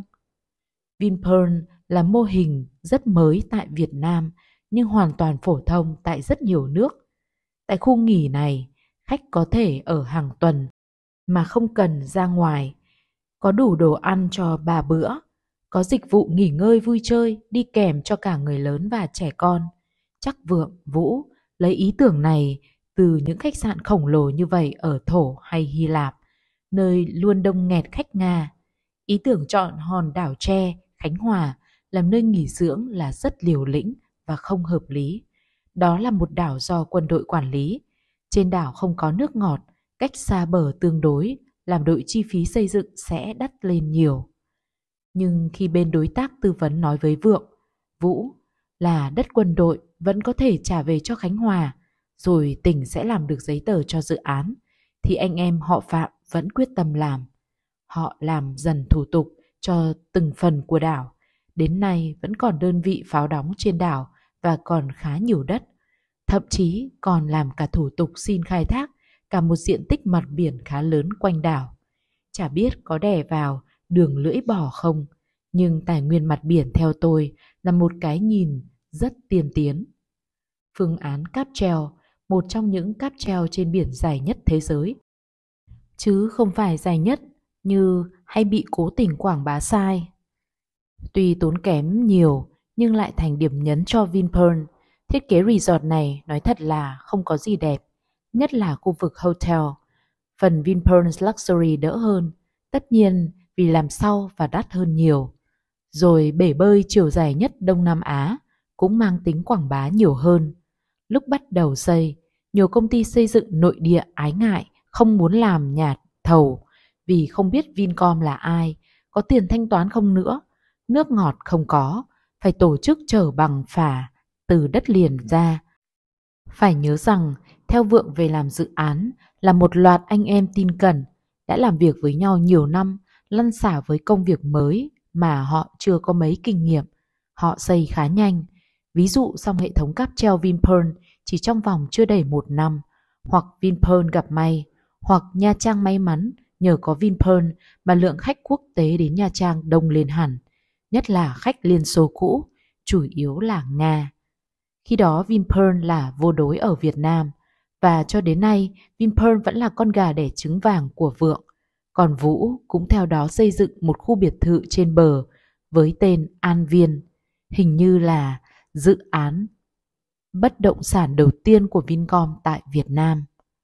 Vinpearl là mô hình rất mới tại Việt Nam nhưng hoàn toàn phổ thông tại rất nhiều nước. Tại khu nghỉ này, khách có thể ở hàng tuần mà không cần ra ngoài, có đủ đồ ăn cho ba bữa, có dịch vụ nghỉ ngơi vui chơi đi kèm cho cả người lớn và trẻ con. Chắc Vượng, Vũ lấy ý tưởng này từ những khách sạn khổng lồ như vậy ở Thổ hay Hy Lạp, nơi luôn đông nghẹt khách Nga. Ý tưởng chọn hòn đảo Tre, Khánh Hòa làm nơi nghỉ dưỡng là rất liều lĩnh và không hợp lý. Đó là một đảo do quân đội quản lý. Trên đảo không có nước ngọt, cách xa bờ tương đối, làm đội chi phí xây dựng sẽ đắt lên nhiều. Nhưng khi bên đối tác tư vấn nói với Vượng, Vũ là đất quân đội vẫn có thể trả về cho Khánh Hòa, rồi tỉnh sẽ làm được giấy tờ cho dự án, thì anh em họ Phạm vẫn quyết tâm làm. Họ làm dần thủ tục cho từng phần của đảo. Đến nay vẫn còn đơn vị pháo đóng trên đảo và còn khá nhiều đất. Thậm chí còn làm cả thủ tục xin khai thác cả một diện tích mặt biển khá lớn quanh đảo. Chả biết có đè vào đường lưỡi bò không, nhưng tài nguyên mặt biển theo tôi là một cái nhìn rất tiên tiến. Phương án cáp treo, một trong những cáp treo trên biển dài nhất thế giới, chứ không phải dài nhất như hay bị cố tình quảng bá sai. Tuy tốn kém nhiều nhưng lại thành điểm nhấn cho Vinpearl. Thiết kế resort này nói thật là không có gì đẹp, nhất là khu vực hotel. Phần Vinpearl Luxury đỡ hơn, tất nhiên vì làm sau và đắt hơn nhiều. Rồi bể bơi chiều dài nhất Đông Nam Á cũng mang tính quảng bá nhiều hơn. Lúc bắt đầu xây, nhiều công ty xây dựng nội địa ái ngại không muốn làm nhà thầu vì không biết Vincom là ai, có tiền thanh toán không nữa, nước ngọt không có, phải tổ chức chở bằng phà từ đất liền ra. Phải nhớ rằng theo Vượng về làm dự án là một loạt anh em tin cẩn, đã làm việc với nhau nhiều năm, lăn xả với công việc mới mà họ chưa có mấy kinh nghiệm. Họ xây khá nhanh, ví dụ xong hệ thống cáp treo Vinpearl chỉ trong vòng chưa đầy một năm, hoặc Vinpearl gặp may, hoặc Nha Trang may mắn nhờ có Vinpearl mà lượng khách quốc tế đến Nha Trang đông lên hẳn, nhất là khách Liên Xô cũ, chủ yếu là Nga. Khi đó Vinpearl là vô đối ở Việt Nam, và cho đến nay Vinpearl vẫn là con gà đẻ trứng vàng của Vượng. Còn Vũ cũng theo đó xây dựng một khu biệt thự trên bờ với tên An Viên, hình như là dự án bất động sản đầu tiên của Vincom tại Việt Nam.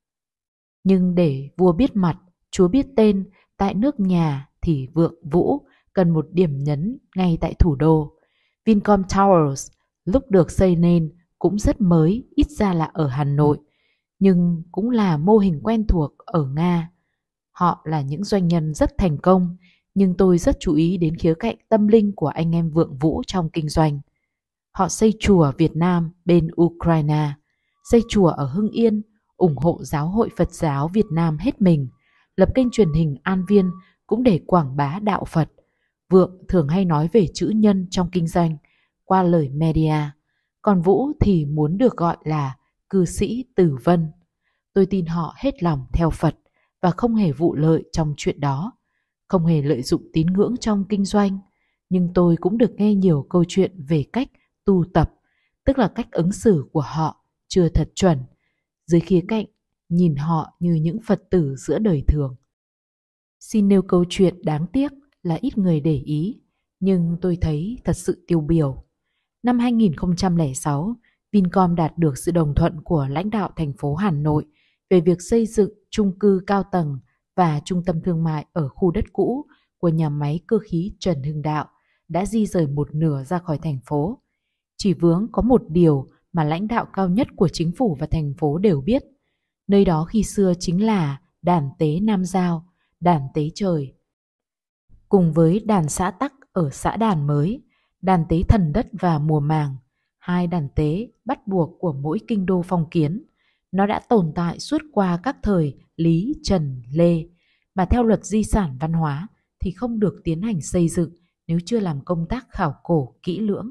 Nhưng để vua biết mặt, chúa biết tên, tại nước nhà thì Vượng Vũ cần một điểm nhấn ngay tại thủ đô. Vincom Towers lúc được xây nên cũng rất mới, ít ra là ở Hà Nội, nhưng cũng là mô hình quen thuộc ở Nga. Họ là những doanh nhân rất thành công, Nhưng tôi rất chú ý đến khía cạnh tâm linh của anh em Vượng Vũ trong kinh doanh. Họ xây chùa Việt Nam bên Ukraine, xây chùa ở Hưng Yên, ủng hộ Giáo hội Phật giáo Việt Nam hết mình, lập kênh truyền hình An Viên cũng để quảng bá đạo Phật. Vượng thường hay nói về chữ nhân trong kinh doanh qua lời media, còn Vũ thì muốn được gọi là cư sĩ Tử Vân. Tôi tin họ hết lòng theo Phật và không hề vụ lợi trong chuyện đó, không hề lợi dụng tín ngưỡng trong kinh doanh. Nhưng tôi cũng được nghe nhiều câu chuyện về cách tu tập, tức là cách ứng xử của họ chưa thật chuẩn, dưới khía cạnh nhìn họ như những Phật tử giữa đời thường. Xin nêu câu chuyện đáng tiếc là ít người để ý, nhưng tôi thấy thật sự tiêu biểu. Năm hai nghìn không trăm lẻ sáu, Vincom đạt được sự đồng thuận của lãnh đạo thành phố Hà Nội về việc xây dựng chung cư cao tầng và trung tâm thương mại ở khu đất cũ của nhà máy cơ khí Trần Hưng Đạo, đã di rời một nửa ra khỏi thành phố. Chỉ vướng có một điều mà lãnh đạo cao nhất của chính phủ và thành phố đều biết. Nơi đó khi xưa chính là đàn tế Nam Giao, đàn tế trời. Cùng với đàn xã Tắc ở xã Đàn Mới, đàn tế Thần Đất và Mùa Màng, hai đàn tế bắt buộc của mỗi kinh đô phong kiến. Nó đã tồn tại suốt qua các thời Lý, Trần, Lê, mà theo luật di sản văn hóa thì không được tiến hành xây dựng nếu chưa làm công tác khảo cổ kỹ lưỡng.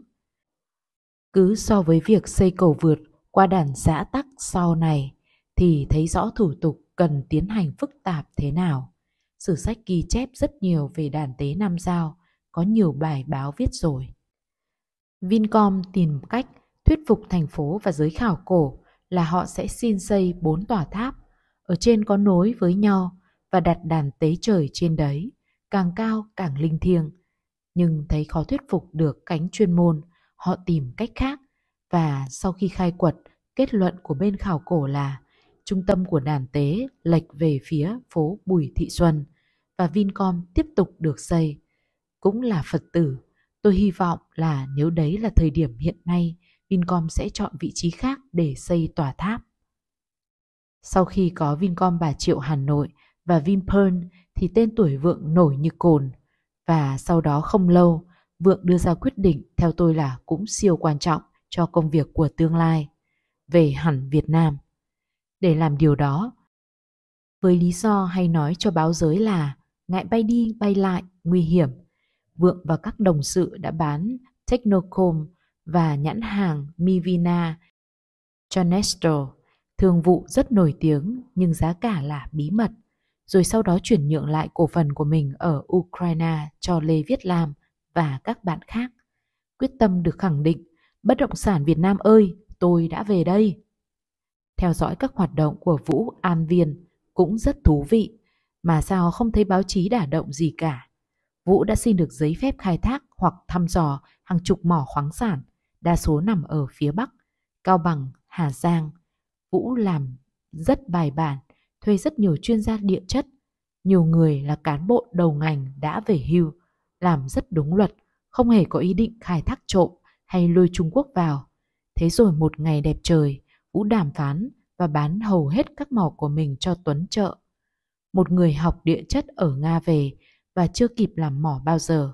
Cứ so với việc xây cầu vượt qua đàn xã Tắc sau này thì thấy rõ thủ tục cần tiến hành phức tạp thế nào. Sử sách ghi chép rất nhiều về đàn tế Nam Giao, có nhiều bài báo viết rồi. Vincom tìm cách thuyết phục thành phố và giới khảo cổ là họ sẽ xin xây bốn tòa tháp, ở trên có nối với nhau và đặt đàn tế trời trên đấy, càng cao càng linh thiêng. Nhưng thấy khó thuyết phục được cánh chuyên môn, họ tìm cách khác, và sau khi khai quật, kết luận của bên khảo cổ là trung tâm của đàn tế lệch về phía phố Bùi Thị Xuân và Vincom tiếp tục được xây. Cũng là Phật tử, tôi hy vọng là nếu đấy là thời điểm hiện nay, Vincom sẽ chọn vị trí khác để xây tòa tháp. Sau khi có Vincom Bà Triệu Hà Nội và Vinpearl thì tên tuổi Vượng nổi như cồn, và sau đó không lâu, Vượng đưa ra quyết định theo tôi là cũng siêu quan trọng cho công việc của tương lai, về hẳn Việt Nam. Để làm điều đó, với lý do hay nói cho báo giới là ngại bay đi bay lại, nguy hiểm, Vượng và các đồng sự đã bán Technocom và nhãn hàng Mivina cho Nestor, thương vụ rất nổi tiếng nhưng giá cả là bí mật, rồi sau đó chuyển nhượng lại cổ phần của mình ở Ukraine cho Lê Viết Lam và các bạn khác. Quyết tâm được khẳng định, bất động sản Việt Nam ơi, tôi đã về đây. Theo dõi các hoạt động của Vũ An Viên cũng rất thú vị, mà sao không thấy báo chí đả động gì cả. Vũ đã xin được giấy phép khai thác hoặc thăm dò hàng chục mỏ khoáng sản, đa số nằm ở phía Bắc, Cao Bằng, Hà Giang. Vũ làm rất bài bản, thuê rất nhiều chuyên gia địa chất, nhiều người là cán bộ đầu ngành đã về hưu, làm rất đúng luật, không hề có ý định khai thác trộm hay lôi Trung Quốc vào. Thế rồi một ngày đẹp trời, Vũ đàm phán và bán hầu hết các mỏ của mình cho Tuấn Trợ, một người học địa chất ở Nga về và chưa kịp làm mỏ bao giờ.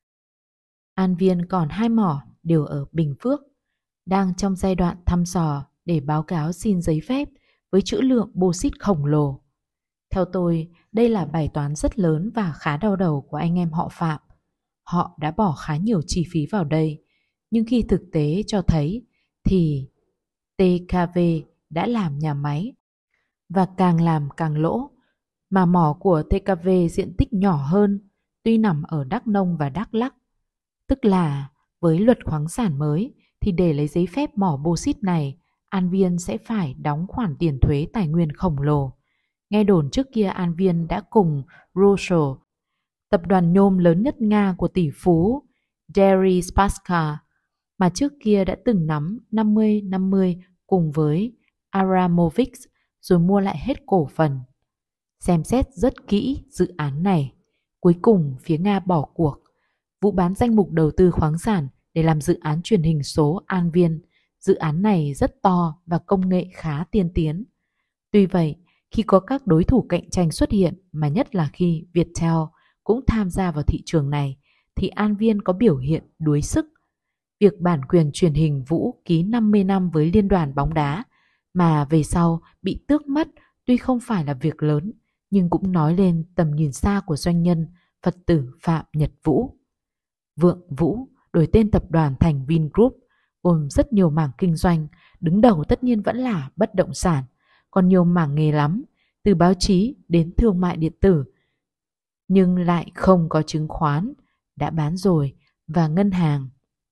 An Viên còn hai mỏ đều ở Bình Phước, đang trong giai đoạn thăm dò để báo cáo xin giấy phép với trữ lượng bô xít khổng lồ. Theo tôi, đây là bài toán rất lớn và khá đau đầu của anh em họ Phạm. Họ đã bỏ khá nhiều chi phí vào đây, nhưng khi thực tế cho thấy thì tê ca vê đã làm nhà máy và càng làm càng lỗ, mà mỏ của tê ca vê diện tích nhỏ hơn, tuy nằm ở Đắk Nông và Đắk Lắk. Tức là với luật khoáng sản mới thì để lấy giấy phép mỏ bô xít này, An Viên sẽ phải đóng khoản tiền thuế tài nguyên khổng lồ. Nghe đồn trước kia An Viên đã cùng Rusal, tập đoàn nhôm lớn nhất Nga của tỷ phú Deri Spaska, mà trước kia đã từng nắm năm mươi năm mươi cùng với Aramovich, rồi mua lại hết cổ phần. Xem xét rất kỹ dự án này, cuối cùng phía Nga bỏ cuộc. Vũ bán danh mục đầu tư khoáng sản để làm dự án truyền hình số An Viên. Dự án này rất to và công nghệ khá tiên tiến. Tuy vậy, khi có các đối thủ cạnh tranh xuất hiện, mà nhất là khi Viettel cũng tham gia vào thị trường này, thì An Viên có biểu hiện đuối sức. Việc bản quyền truyền hình Vũ ký năm mươi năm với Liên đoàn bóng đá mà về sau bị tước mất tuy không phải là việc lớn, nhưng cũng nói lên tầm nhìn xa của doanh nhân Phật tử Phạm Nhật Vũ. Vượng Vũ đổi tên tập đoàn thành Vingroup, gồm rất nhiều mảng kinh doanh, đứng đầu tất nhiên vẫn là bất động sản, còn nhiều mảng nghề lắm, từ báo chí đến thương mại điện tử, nhưng lại không có chứng khoán, đã bán rồi, và ngân hàng.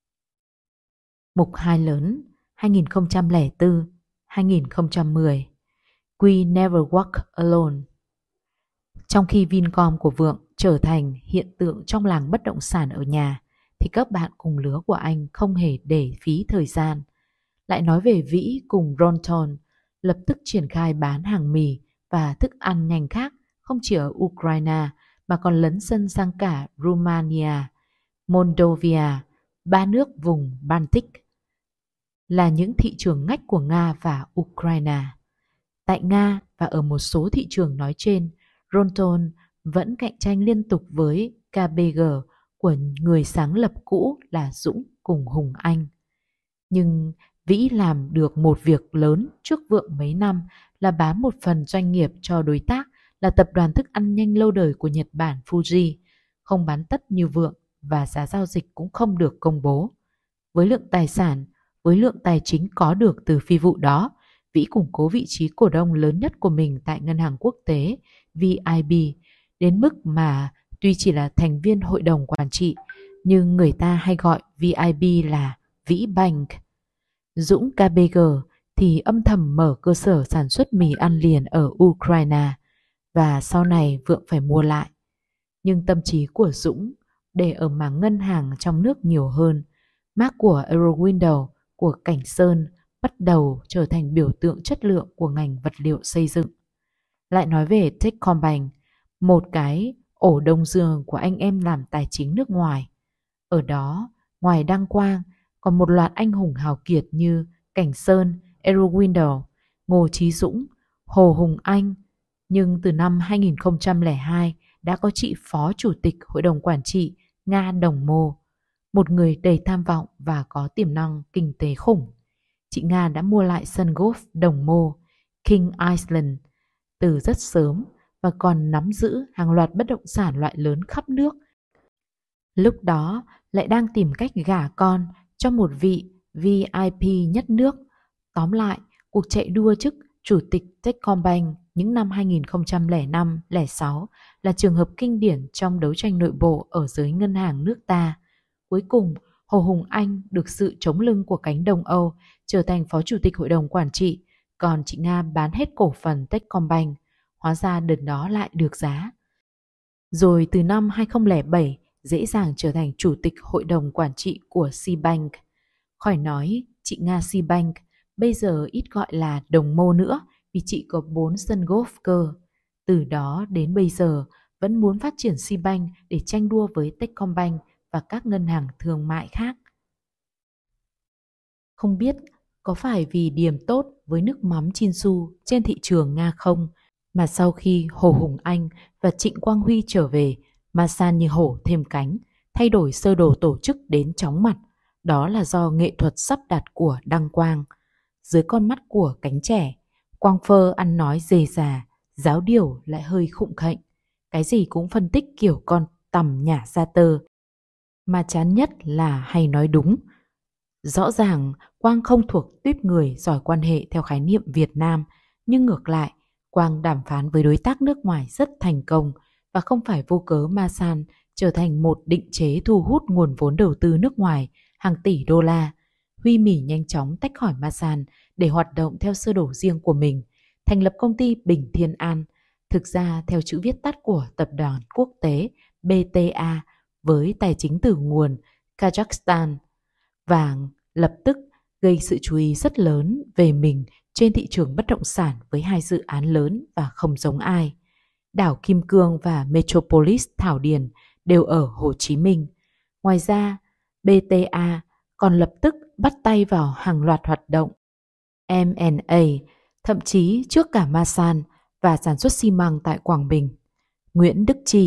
Mục hai lớn hai nghìn không trăm lẻ bốn đến hai nghìn không trăm mười. We never walk alone. Trong khi Vincom của Vượng trở thành hiện tượng trong làng bất động sản ở nhà, thì các bạn cùng lứa của anh không hề để phí thời gian. Lại nói về Vĩ cùng Ronton, lập tức triển khai bán hàng mì và thức ăn nhanh khác, không chỉ ở Ukraine mà còn lấn sân sang cả Romania, Moldova, ba nước vùng Baltic, là những thị trường ngách của Nga và Ukraine. Tại Nga và ở một số thị trường nói trên, Ronton vẫn cạnh tranh liên tục với ca bê giê của người sáng lập cũ là Dũng cùng Hùng Anh. Nhưng Vĩ làm được một việc lớn trước Vượng mấy năm là bán một phần doanh nghiệp cho đối tác là tập đoàn thức ăn nhanh lâu đời của Nhật Bản Fuji, không bán tất như Vượng và giá giao dịch cũng không được công bố. Với lượng tài sản, với lượng tài chính có được từ phi vụ đó, Vĩ củng cố vị trí cổ đông lớn nhất của mình tại ngân hàng quốc tế vê i bê, đến mức mà tuy chỉ là thành viên hội đồng quản trị, nhưng người ta hay gọi vê i bê là Vĩ Bank. Dũng ca bê giê thì âm thầm mở cơ sở sản xuất mì ăn liền ở Ukraine, và sau này Vượng phải mua lại. Nhưng tâm trí của Dũng để ở mảng ngân hàng trong nước nhiều hơn. Mác của Eurowindow, của Cảnh Sơn bắt đầu trở thành biểu tượng chất lượng của ngành vật liệu xây dựng. Lại nói về Techcombank, một cái ổ đông dương của anh em làm tài chính nước ngoài. Ở đó, ngoài Đăng Quang, còn một loạt anh hùng hào kiệt như Cảnh Sơn, Eurowindow, Ngô Chí Dũng, Hồ Hùng Anh. Nhưng từ năm hai nghìn không trăm lẻ hai đã có chị Phó Chủ tịch Hội đồng Quản trị Nga Đồng Mô, một người đầy tham vọng và có tiềm năng kinh tế khủng. Chị Nga đã mua lại sân golf Đồng Mô, King Island, từ rất sớm và còn nắm giữ hàng loạt bất động sản loại lớn khắp nước. Lúc đó lại đang tìm cách gả con cho một vị vê i pê nhất nước. Tóm lại, cuộc chạy đua chức Chủ tịch Techcombank những năm hai nghìn không trăm lẻ năm lẻ sáu là trường hợp kinh điển trong đấu tranh nội bộ ở giới ngân hàng nước ta. Cuối cùng, Hồ Hùng Anh được sự chống lưng của cánh Đông Âu trở thành Phó Chủ tịch Hội đồng Quản trị, còn chị Nga bán hết cổ phần Techcombank. Hóa ra đợt đó lại được giá. Rồi từ năm hai nghìn không trăm lẻ bảy dễ dàng trở thành Chủ tịch Hội đồng Quản trị của Cbank. Khỏi nói chị Nga Cbank bây giờ ít gọi là Đồng Mô nữa vì chị có bốn sân golf cơ. Từ đó đến bây giờ vẫn muốn phát triển Cbank để tranh đua với Techcombank và các ngân hàng thương mại khác. Không biết có phải vì điểm tốt với nước mắm Chinsu trên thị trường Nga không, mà sau khi Hồ Hùng Anh và Trịnh Quang Huy trở về, Masan như hổ thêm cánh, thay đổi sơ đồ tổ chức đến chóng mặt. Đó là do nghệ thuật sắp đặt của Đăng Quang. Dưới con mắt của cánh trẻ, Quang Phơ ăn nói dề già, giáo điều lại hơi khụng khệnh. Cái gì cũng phân tích kiểu con tằm nhả ra tơ. Mà chán nhất là hay nói đúng. Rõ ràng Quang không thuộc tuýp người giỏi quan hệ theo khái niệm Việt Nam, nhưng ngược lại, Quang đàm phán với đối tác nước ngoài rất thành công và không phải vô cớ Masan trở thành một định chế thu hút nguồn vốn đầu tư nước ngoài hàng tỷ đô la. Huy Mỉ nhanh chóng tách khỏi Masan để hoạt động theo sơ đồ riêng của mình, thành lập công ty Bình Thiên An, thực ra theo chữ viết tắt của tập đoàn quốc tế bê tê a với tài chính từ nguồn Kazakhstan, và lập tức gây sự chú ý rất lớn về mình trên thị trường bất động sản với hai dự án lớn và không giống ai. Đảo Kim Cương và Metropolis Thảo Điền đều ở Hồ Chí Minh. Ngoài ra, bê tê a còn lập tức bắt tay vào hàng loạt hoạt động em and a, thậm chí trước cả Masan và sản xuất xi măng tại Quảng Bình. Nguyễn Đức Chi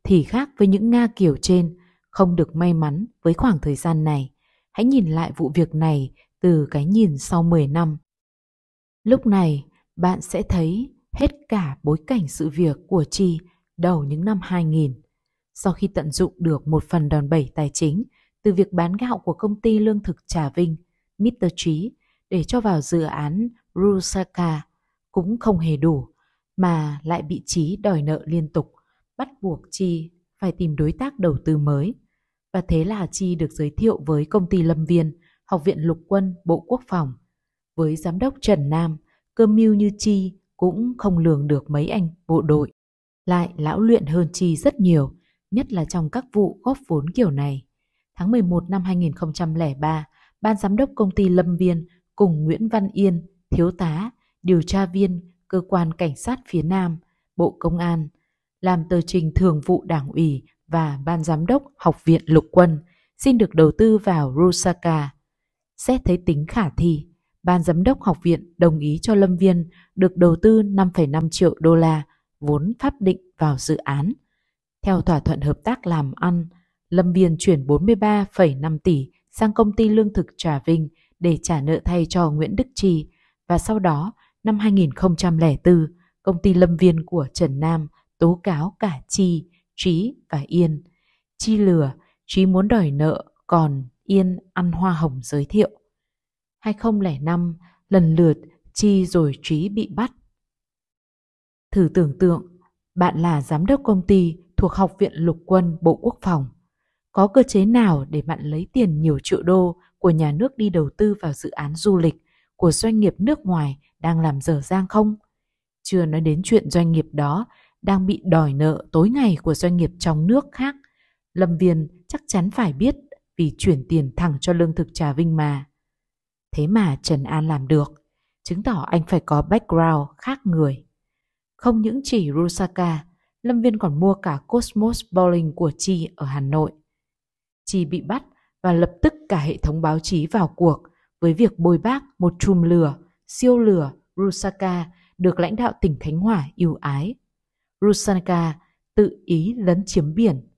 thì khác với những Nga kiểu trên, không được may mắn với khoảng thời gian này. Hãy nhìn lại vụ việc này từ cái nhìn sau mười năm. Lúc này, bạn sẽ thấy hết cả bối cảnh sự việc của Chi đầu những năm hai nghìn. Sau khi tận dụng được một phần đòn bẩy tài chính từ việc bán gạo của công ty lương thực Trà Vinh, mít tơ Trí, để cho vào dự án Rusaka cũng không hề đủ, mà lại bị Trí đòi nợ liên tục, bắt buộc Chi phải tìm đối tác đầu tư mới. Và thế là Chi được giới thiệu với công ty Lâm Viên, Học viện Lục quân, Bộ Quốc phòng. Với giám đốc Trần Nam, cơ mưu như Chi cũng không lường được mấy anh bộ đội. Lại lão luyện hơn Chi rất nhiều, nhất là trong các vụ góp vốn kiểu này. Tháng mười một năm hai nghìn không trăm lẻ ba, ban giám đốc công ty Lâm Viên cùng Nguyễn Văn Yên, thiếu tá, điều tra viên, cơ quan cảnh sát phía Nam, Bộ Công an, làm tờ trình thường vụ Đảng ủy và ban giám đốc Học viện Lục quân xin được đầu tư vào Rusaka. Xét thấy tính khả thi, ban giám đốc học viện đồng ý cho Lâm Viên được đầu tư năm phẩy năm triệu đô la vốn pháp định vào dự án. Theo thỏa thuận hợp tác làm ăn, Lâm Viên chuyển bốn mươi ba phẩy năm tỷ sang công ty lương thực Trà Vinh để trả nợ thay cho Nguyễn Đức Chi, và sau đó năm hai nghìn không trăm lẻ bốn, công ty Lâm Viên của Trần Nam tố cáo cả Chi, Trí và Yên. Chi lừa, Trí muốn đòi nợ, còn Yên ăn hoa hồng giới thiệu. hai nghìn không trăm lẻ năm, lần lượt Chi rồi Trí bị bắt. Thử tưởng tượng, bạn là giám đốc công ty thuộc Học viện Lục quân, Bộ Quốc phòng. Có cơ chế nào để bạn lấy tiền nhiều triệu đô của nhà nước đi đầu tư vào dự án du lịch của doanh nghiệp nước ngoài đang làm dở dang không? Chưa nói đến chuyện doanh nghiệp đó đang bị đòi nợ tối ngày của doanh nghiệp trong nước khác. Lâm Viên chắc chắn phải biết vì chuyển tiền thẳng cho lương thực Trà Vinh mà. Thế mà Trần An làm được, chứng tỏ anh phải có background khác người. Không những chỉ Rusaka, Lâm Viên còn mua cả Cosmos Bowling của Chi ở Hà Nội. Chi bị bắt và lập tức cả hệ thống báo chí vào cuộc với việc bôi bác một chùm lừa, siêu lừa Rusaka được lãnh đạo tỉnh Khánh Hòa ưu ái. Rusaka tự ý lấn chiếm biển.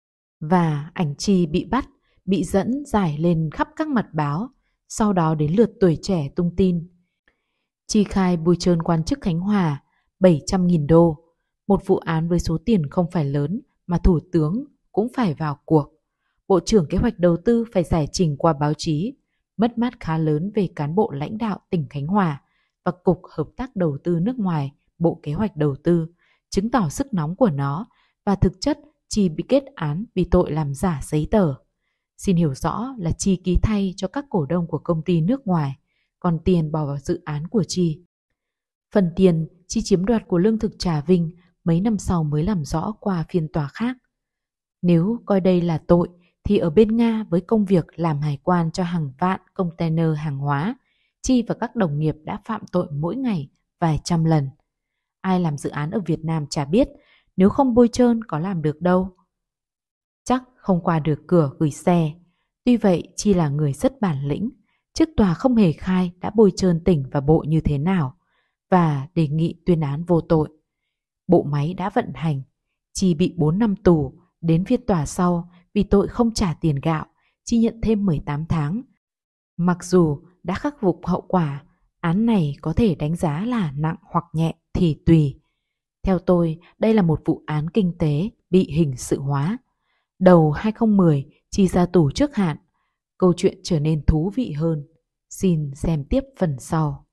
Và ảnh Chi bị bắt, bị dẫn giải lên khắp các mặt báo, sau đó đến lượt Tuổi Trẻ tung tin. Chi khai bôi trơn quan chức Khánh Hòa bảy trăm nghìn đô, một vụ án với số tiền không phải lớn mà Thủ tướng cũng phải vào cuộc. Bộ trưởng Kế hoạch Đầu tư phải giải trình qua báo chí, mất mát khá lớn về cán bộ lãnh đạo tỉnh Khánh Hòa và Cục Hợp tác Đầu tư nước ngoài, Bộ Kế hoạch Đầu tư, chứng tỏ sức nóng của nó và thực chất Chi bị kết án vì tội làm giả giấy tờ. Xin hiểu rõ là Chi ký thay cho các cổ đông của công ty nước ngoài, còn tiền bỏ vào dự án của Chi. Phần tiền Chi chiếm đoạt của lương thực Trà Vinh mấy năm sau mới làm rõ qua phiên tòa khác. Nếu coi đây là tội thì ở bên Nga với công việc làm hải quan cho hàng vạn container hàng hóa, Chi và các đồng nghiệp đã phạm tội mỗi ngày vài trăm lần. Ai làm dự án ở Việt Nam chả biết, nếu không bôi trơn có làm được đâu. Chắc không qua được cửa gửi xe. Tuy vậy Chi là người rất bản lĩnh, trước tòa không hề khai đã bôi trơn tỉnh và bộ như thế nào và đề nghị tuyên án vô tội. Bộ máy đã vận hành, Chi bị bốn năm tù, đến phiên tòa sau vì tội không trả tiền gạo, Chi nhận thêm mười tám tháng. Mặc dù đã khắc phục hậu quả, án này có thể đánh giá là nặng hoặc nhẹ thì tùy. Theo tôi, đây là một vụ án kinh tế bị hình sự hóa. Đầu hai nghìn không trăm mười, Chi ra tù trước hạn. Câu chuyện trở nên thú vị hơn. Xin xem tiếp phần sau.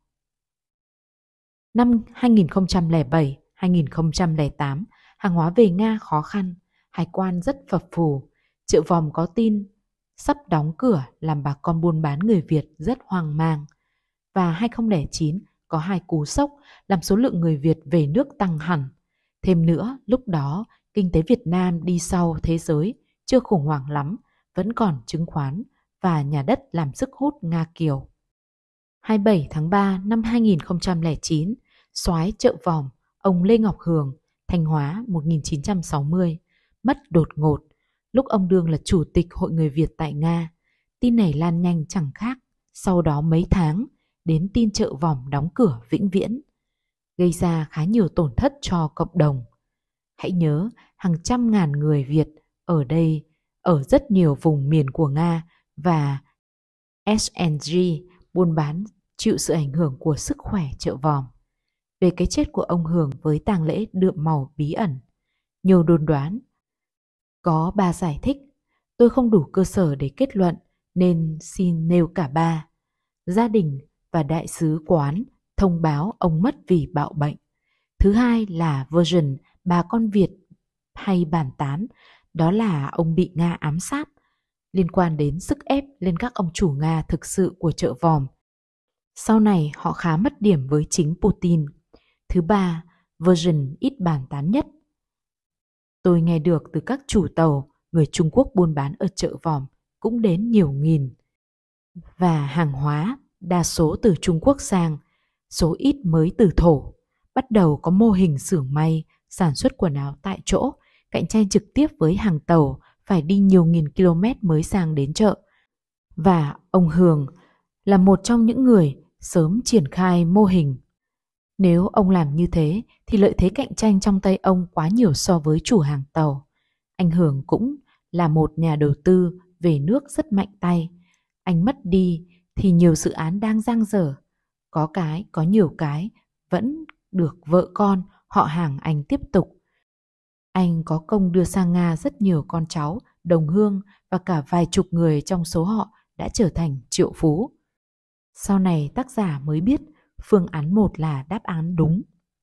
Năm hai nghìn không trăm lẻ bảy đến hai nghìn không trăm lẻ tám, hàng hóa về Nga khó khăn, hải quan rất phập phù. Triệu Vòng có tin sắp đóng cửa làm bà con buôn bán người Việt rất hoang mang. Và hai nghìn không trăm lẻ chín có hai cú sốc làm số lượng người Việt về nước tăng hẳn. Thêm nữa, lúc đó kinh tế Việt Nam đi sau thế giới, chưa khủng hoảng lắm, vẫn còn chứng khoán và nhà đất làm sức hút Nga Kiều. hai mươi bảy tháng ba năm hai nghìn không trăm lẻ chín, soái Chợ Vòng, ông Lê Ngọc Hường, Thanh Hóa một nghìn chín trăm sáu mươi, mất đột ngột lúc ông đương là chủ tịch Hội người Việt tại Nga. Tin này lan nhanh chẳng khác, sau đó mấy tháng đến tin Chợ Vòng đóng cửa vĩnh viễn, gây ra khá nhiều tổn thất cho cộng đồng. Hãy nhớ, hàng trăm ngàn người Việt ở đây, ở rất nhiều vùng miền của Nga và ét en giê buôn bán chịu sự ảnh hưởng của sức khỏe chợ vòm. Về cái chết của ông Hường với tang lễ đượm màu bí ẩn, nhiều đồn đoán. Có ba giải thích, tôi không đủ cơ sở để kết luận nên xin nêu cả ba. Gia đình và đại sứ quán thông báo ông mất vì bạo bệnh. Thứ hai là version bà con Việt hay bàn tán, đó là ông bị Nga ám sát, liên quan đến sức ép lên các ông chủ Nga thực sự của chợ vòm. Sau này họ khá mất điểm với chính Putin. Thứ ba, version ít bàn tán nhất. Tôi nghe được từ các chủ tàu, người Trung Quốc buôn bán ở chợ vòm cũng đến nhiều nghìn. Và hàng hóa, đa số từ Trung Quốc sang, số ít mới từ thổ. Bắt đầu có mô hình xưởng may, sản xuất quần áo tại chỗ, cạnh tranh trực tiếp với hàng tàu, phải đi nhiều nghìn km mới sang đến chợ. Và ông Hường là một trong những người sớm triển khai mô hình. Nếu ông làm như thế thì lợi thế cạnh tranh trong tay ông quá nhiều so với chủ hàng tàu. Anh Hường cũng là một nhà đầu tư về nước rất mạnh tay. Anh mất đi thì nhiều dự án đang dang dở. Có cái, có nhiều cái vẫn được vợ con, họ hàng anh tiếp tục. Anh có công đưa sang Nga rất nhiều con cháu, đồng hương và cả vài chục người trong số họ đã trở thành triệu phú. Sau này tác giả mới biết phương án một là đáp án đúng.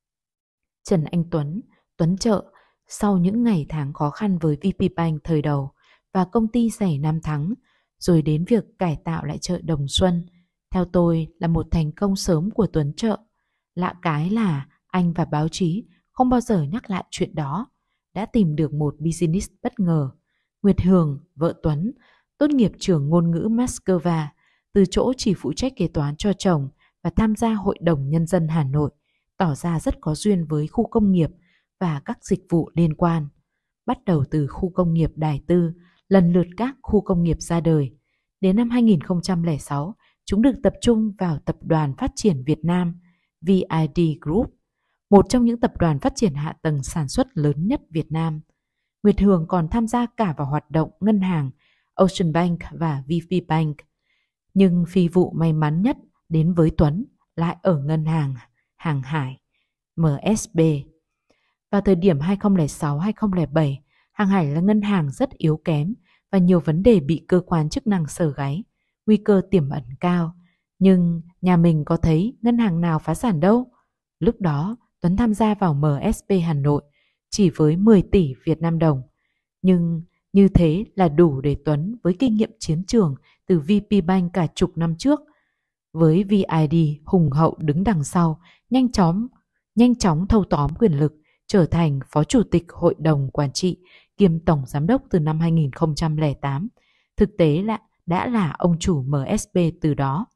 Trần Anh Tuấn, Tuấn Chợ, sau những ngày tháng khó khăn với vê pê Bank thời đầu và công ty giày Nam Thắng, rồi đến việc cải tạo lại chợ Đồng Xuân, theo tôi là một thành công sớm của Tuấn Chợ. Lạ cái là anh và báo chí không bao giờ nhắc lại chuyện đó, đã tìm được một business bất ngờ. Nguyệt Hường, vợ Tuấn, tốt nghiệp trường ngôn ngữ Moscow, từ chỗ chỉ phụ trách kế toán cho chồng và tham gia Hội đồng Nhân dân Hà Nội, tỏ ra rất có duyên với khu công nghiệp và các dịch vụ liên quan. Bắt đầu từ khu công nghiệp Đài Tư, lần lượt các khu công nghiệp ra đời. Đến năm hai nghìn không trăm lẻ sáu, chúng được tập trung vào Tập đoàn Phát triển Việt Nam, vê i đê Group, một trong những tập đoàn phát triển hạ tầng sản xuất lớn nhất Việt Nam. Nguyệt Hường còn tham gia cả vào hoạt động ngân hàng Ocean Bank và vê pê Bank. Nhưng phi vụ may mắn nhất đến với Tuấn lại ở ngân hàng Hàng Hải, em ét bê. Vào thời điểm hai nghìn không trăm lẻ sáu đến hai nghìn không trăm lẻ bảy, Hàng Hải là ngân hàng rất yếu kém và nhiều vấn đề bị cơ quan chức năng sờ gáy, nguy cơ tiềm ẩn cao. Nhưng nhà mình có thấy ngân hàng nào phá sản đâu. Lúc đó Tuấn tham gia vào em ét bê Hà Nội chỉ với mười tỷ Việt Nam đồng. Nhưng như thế là đủ để Tuấn với kinh nghiệm chiến trường từ vê pê Bank cả chục năm trước, với vê i đê hùng hậu đứng đằng sau, nhanh chóng, nhanh chóng thâu tóm quyền lực, trở thành Phó Chủ tịch Hội đồng Quản trị kiêm Tổng Giám đốc từ năm hai nghìn không trăm lẻ tám. Thực tế là đã là ông chủ em ét bê từ đó.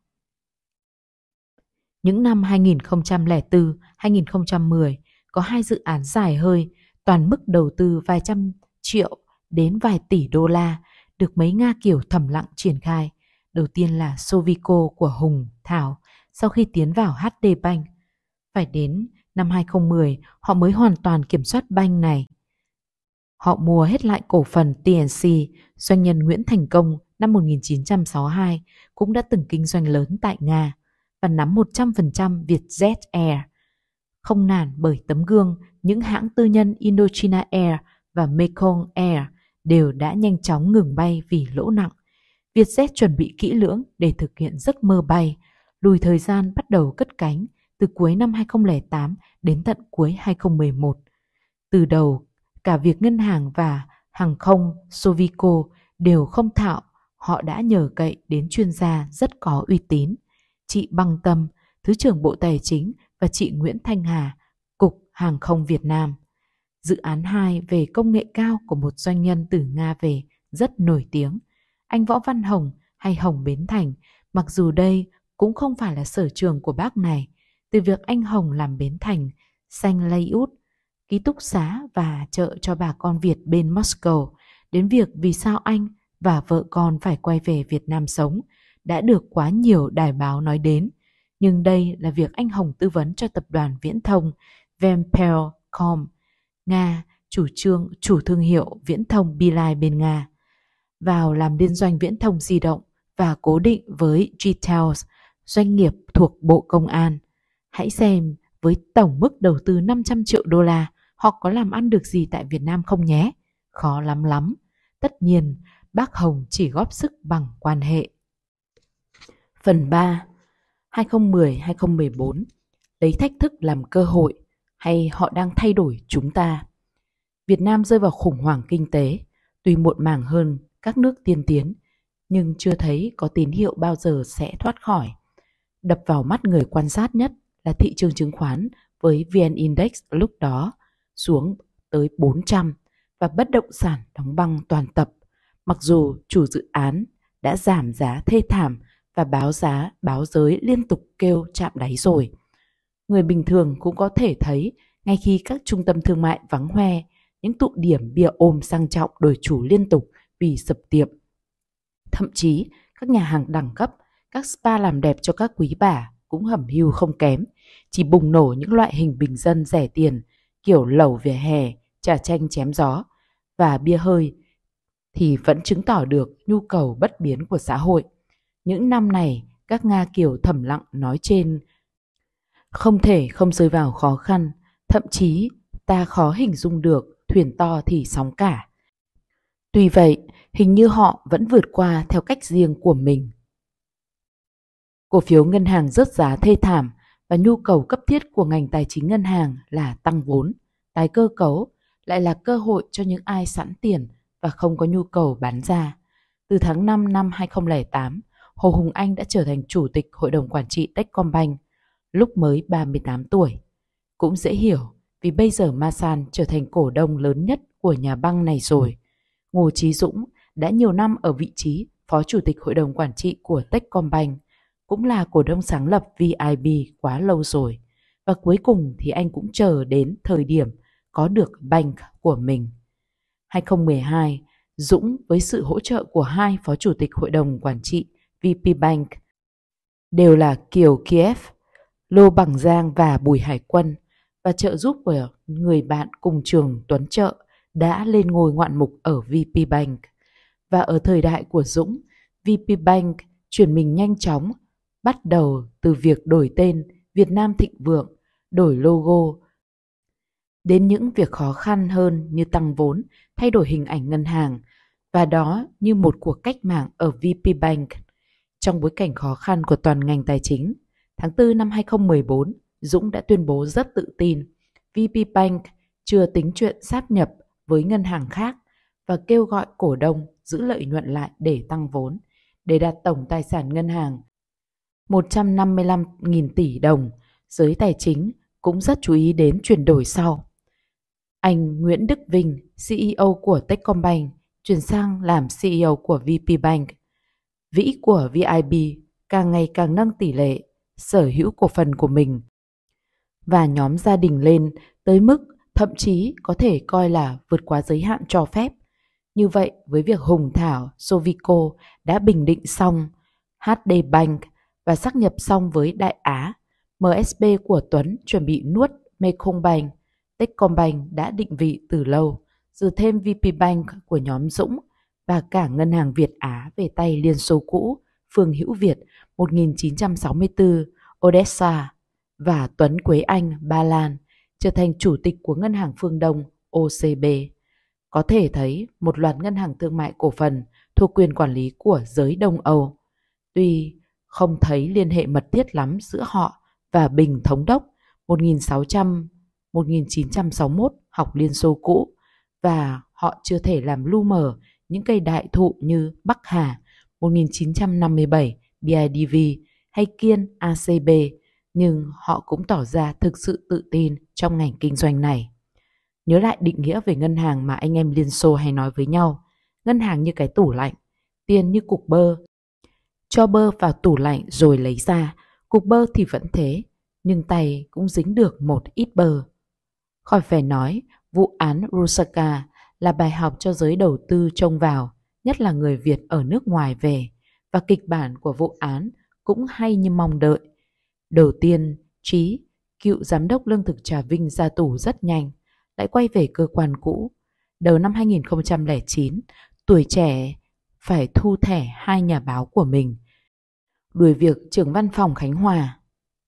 Những năm hai nghìn không trăm lẻ bốn đến hai nghìn không trăm mười có hai dự án dài hơi, toàn mức đầu tư vài trăm triệu đến vài tỷ đô la, được mấy Nga kiểu thầm lặng triển khai. Đầu tiên là Sovico của Hùng, Thảo sau khi tiến vào hát đê Bank. Phải đến năm hai nghìn không trăm mười họ mới hoàn toàn kiểm soát bank này. Họ mua hết lại cổ phần tê en xê, doanh nhân Nguyễn Thành Công năm một nghìn chín trăm sáu mươi hai cũng đã từng kinh doanh lớn tại Nga và nắm một trăm phần trăm Vietjet Air. Không nản bởi tấm gương, những hãng tư nhân Indochina Air và Mekong Air đều đã nhanh chóng ngừng bay vì lỗ nặng. Vietjet chuẩn bị kỹ lưỡng để thực hiện giấc mơ bay, lùi thời gian bắt đầu cất cánh từ cuối năm hai nghìn không trăm lẻ tám đến tận cuối hai nghìn không trăm mười một. Từ đầu, cả việc ngân hàng và hàng không Sovico đều không thạo, họ đã nhờ cậy đến chuyên gia rất có uy tín. Chị Băng Tâm, Thứ trưởng Bộ Tài chính và chị Nguyễn Thanh Hà, Cục Hàng không Việt Nam. Dự án hai về công nghệ cao của một doanh nhân từ Nga về rất nổi tiếng, anh Võ Văn Hồng hay Hồng Bến Thành, mặc dù đây cũng không phải là sở trường của bác này. Từ việc anh Hồng làm Bến Thành, xanh layout, ký túc xá và chợ cho bà con Việt bên Moscow, đến việc vì sao anh và vợ con phải quay về Việt Nam sống, đã được quá nhiều đài báo nói đến. Nhưng đây là việc anh Hồng tư vấn cho tập đoàn viễn thông Vempelcom Nga chủ trương chủ thương hiệu viễn thông Beeline bên Nga, vào làm liên doanh viễn thông di động và cố định với G-Tel, doanh nghiệp thuộc Bộ Công an. Hãy xem với tổng mức đầu tư năm trăm triệu đô la, họ có làm ăn được gì tại Việt Nam không nhé? Khó lắm lắm. Tất nhiên, bác Hồng chỉ góp sức bằng quan hệ. Phần ba. hai không một không đến hai không một bốn. Lấy thách thức làm cơ hội hay họ đang thay đổi chúng ta? Việt Nam rơi vào khủng hoảng kinh tế, tuy muộn màng hơn các nước tiên tiến, nhưng chưa thấy có tín hiệu bao giờ sẽ thoát khỏi. Đập vào mắt người quan sát nhất là thị trường chứng khoán với vê en Index lúc đó xuống tới bốn trăm và bất động sản đóng băng toàn tập, mặc dù chủ dự án đã giảm giá thê thảm và báo giá báo giới liên tục kêu chạm đáy rồi. Người bình thường cũng có thể thấy ngay khi các trung tâm thương mại vắng hoe, những tụ điểm bia ôm sang trọng đổi chủ liên tục vì sập tiệm. Thậm chí các nhà hàng đẳng cấp, các spa làm đẹp cho các quý bà cũng hẩm hiu không kém, chỉ bùng nổ những loại hình bình dân rẻ tiền kiểu lẩu vỉa hè, trà chanh chém gió và bia hơi thì vẫn chứng tỏ được nhu cầu bất biến của xã hội. Những năm này, các Nga Kiều thầm lặng nói trên không thể không rơi vào khó khăn, thậm chí ta khó hình dung được thuyền to thì sóng cả. Tuy vậy, hình như họ vẫn vượt qua theo cách riêng của mình. Cổ phiếu ngân hàng rớt giá thê thảm và nhu cầu cấp thiết của ngành tài chính ngân hàng là tăng vốn, tái cơ cấu lại là cơ hội cho những ai sẵn tiền và không có nhu cầu bán ra. Từ tháng năm năm hai không không tám, Hồ Hùng Anh đã trở thành chủ tịch hội đồng quản trị Techcombank lúc mới ba mươi tám tuổi. Cũng dễ hiểu vì bây giờ Masan trở thành cổ đông lớn nhất của nhà băng này rồi. Ngô Chí Dũng đã nhiều năm ở vị trí phó chủ tịch hội đồng quản trị của Techcombank, cũng là cổ đông sáng lập vê i bê quá lâu rồi. Và cuối cùng thì anh cũng chờ đến thời điểm có được bank của mình. hai không một hai, Dũng với sự hỗ trợ của hai phó chủ tịch hội đồng quản trị vê pê Bank đều là Kiều Kiev, Lô Bằng Giang và Bùi Hải Quân và trợ giúp của người bạn cùng trường Tuấn Trợ đã lên ngôi ngoạn mục ở vê pê Bank. Và ở thời đại của Dũng, vê pê Bank chuyển mình nhanh chóng, bắt đầu từ việc đổi tên Việt Nam Thịnh Vượng, đổi logo, đến những việc khó khăn hơn như tăng vốn, thay đổi hình ảnh ngân hàng, và đó như một cuộc cách mạng ở vê pê Bank. Trong bối cảnh khó khăn của toàn ngành tài chính, tháng tư năm hai không một bốn, Dũng đã tuyên bố rất tự tin vê pê Bank chưa tính chuyện sáp nhập với ngân hàng khác và kêu gọi cổ đông giữ lợi nhuận lại để tăng vốn, để đạt tổng tài sản ngân hàng một trăm năm mươi lăm nghìn tỷ đồng. Giới tài chính cũng rất chú ý đến chuyển đổi sau. Anh Nguyễn Đức Vinh, xê e ô của Techcombank, chuyển sang làm xê e ô của vê pê Bank. Vĩ của vê i bê càng ngày càng nâng tỷ lệ sở hữu cổ phần của mình và nhóm gia đình lên tới mức thậm chí có thể coi là vượt quá giới hạn cho phép. Như vậy, với việc Hùng Thảo, Sovico đã bình định xong hát đê Bank và sáp nhập xong với Đại Á, em ét bê của Tuấn chuẩn bị nuốt Mekong Bank, Techcombank đã định vị từ lâu, dừ thêm vê pê Bank của nhóm Dũng và cả Ngân hàng Việt Á về tay Liên Xô cũ, Phương Hữu Việt một nghìn chín trăm sáu mươi tư, Odessa và Tuấn Quế Anh, Ba Lan, trở thành chủ tịch của Ngân hàng Phương Đông, ô xê bê. Có thể thấy một loạt ngân hàng thương mại cổ phần thuộc quyền quản lý của giới Đông Âu. Tuy không thấy liên hệ mật thiết lắm giữa họ và Bình Thống Đốc một nghìn sáu trăm đến một nghìn chín trăm sáu mươi mốt học Liên Xô cũ, và họ chưa thể làm lu mờ những cây đại thụ như Bắc Hà một nghìn chín trăm năm mươi bảy, bê i đê vê hay Kiên a xê bê, nhưng họ cũng tỏ ra thực sự tự tin trong ngành kinh doanh này. Nhớ lại định nghĩa về ngân hàng mà anh em Liên Xô hay nói với nhau. Ngân hàng như cái tủ lạnh, tiền như cục bơ. Cho bơ vào tủ lạnh rồi lấy ra, cục bơ thì vẫn thế, nhưng tay cũng dính được một ít bơ. Khỏi phải nói, vụ án Rusaka là bài học cho giới đầu tư trông vào, nhất là người Việt ở nước ngoài về, và kịch bản của vụ án cũng hay như mong đợi. Đầu tiên, Trí, cựu giám đốc lương thực Trà Vinh ra tù rất nhanh, lại quay về cơ quan cũ. Đầu năm hai nghìn không trăm lẻ chín, Tuổi Trẻ phải thu thẻ hai nhà báo của mình, đuổi việc trưởng văn phòng Khánh Hòa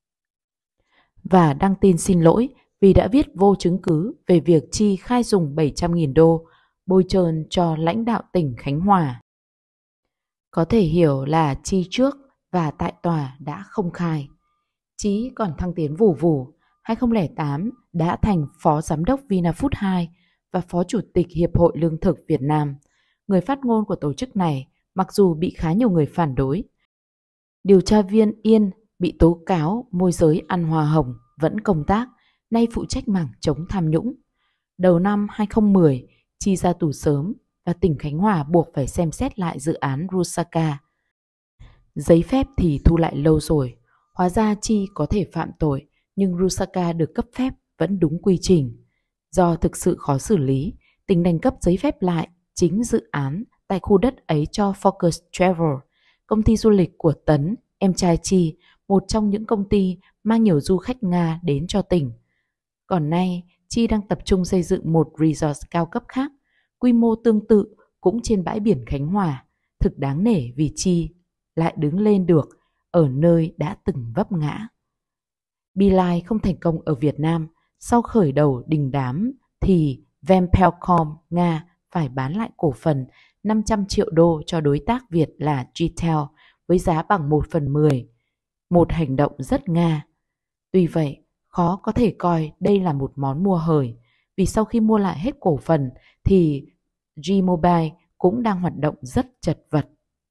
và đăng tin xin lỗi vì đã viết vô chứng cứ về việc Chi khai dùng bảy trăm nghìn đô bôi trơn cho lãnh đạo tỉnh Khánh Hòa. Có thể hiểu là Chi trước và tại tòa đã không khai. Chí còn thăng tiến vù vù, hai nghìn không trăm lẻ tám đã thành Phó Giám đốc Vinafood hai và Phó Chủ tịch Hiệp hội Lương thực Việt Nam. Người phát ngôn của tổ chức này mặc dù bị khá nhiều người phản đối. Điều tra viên Yên bị tố cáo môi giới ăn hoa hồng vẫn công tác, nay phụ trách mảng chống tham nhũng. Đầu năm hai nghìn không trăm mười, Chi ra tù sớm và tỉnh Khánh Hòa buộc phải xem xét lại dự án Rusaka. Giấy phép thì thu lại lâu rồi. Hóa ra Chi có thể phạm tội, nhưng Rusaka được cấp phép vẫn đúng quy trình. Do thực sự khó xử lý, tỉnh đành cấp giấy phép lại chính dự án tại khu đất ấy cho Focus Travel, công ty du lịch của Tấn, em trai Chi, một trong những công ty mang nhiều du khách Nga đến cho tỉnh. Còn nay, Chi đang tập trung xây dựng một resort cao cấp khác, quy mô tương tự cũng trên bãi biển Khánh Hòa. Thực đáng nể vì Chi lại đứng lên được ở nơi đã từng vấp ngã. Beeline không thành công ở Việt Nam. Sau khởi đầu đình đám thì Vempelcom Nga phải bán lại cổ phần năm trăm triệu đô cho đối tác Việt là Gtel với giá bằng một phần mười. Một hành động rất Nga. Tuy vậy, khó có thể coi đây là một món mua hời, vì sau khi mua lại hết cổ phần thì G-Mobile cũng đang hoạt động rất chật vật.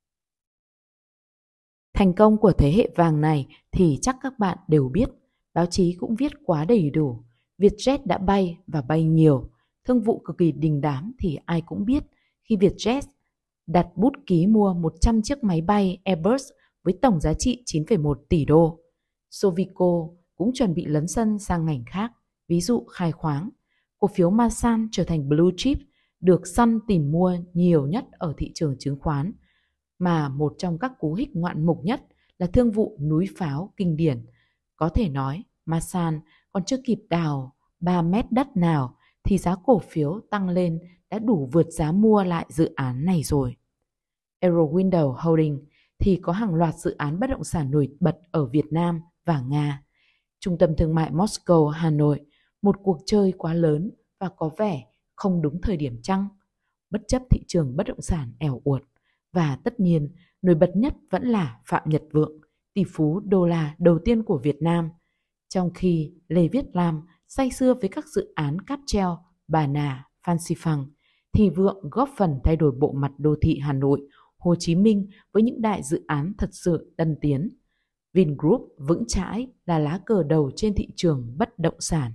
Thành công của thế hệ vàng này thì chắc các bạn đều biết, báo chí cũng viết quá đầy đủ. Vietjet đã bay và bay nhiều. Thương vụ cực kỳ đình đám thì ai cũng biết khi Vietjet đặt bút ký mua một trăm chiếc máy bay Airbus với tổng giá trị chín phẩy một tỷ đô. Sovico cũng chuẩn bị lấn sân sang ngành khác, ví dụ khai khoáng. Cổ phiếu Masan trở thành blue chip, được săn tìm mua nhiều nhất ở thị trường chứng khoán. Mà một trong các cú hích ngoạn mục nhất là thương vụ núi pháo kinh điển. Có thể nói, Masan còn chưa kịp đào ba mét đất nào thì giá cổ phiếu tăng lên đã đủ vượt giá mua lại dự án này rồi. Eurowindow Holding thì có hàng loạt dự án bất động sản nổi bật ở Việt Nam và Nga. Trung tâm thương mại Moscow, Hà Nội, một cuộc chơi quá lớn và có vẻ không đúng thời điểm chăng, bất chấp thị trường bất động sản ẻo uột. Và tất nhiên, nổi bật nhất vẫn là Phạm Nhật Vượng, tỷ phú đô la đầu tiên của Việt Nam. Trong khi Lê Viết Lam say sưa với các dự án cáp treo, Bà Nà, Phan Xi Phăng, thì Vượng góp phần thay đổi bộ mặt đô thị Hà Nội, Hồ Chí Minh với những đại dự án thật sự tân tiến. Vingroup vững chãi là lá cờ đầu trên thị trường bất động sản.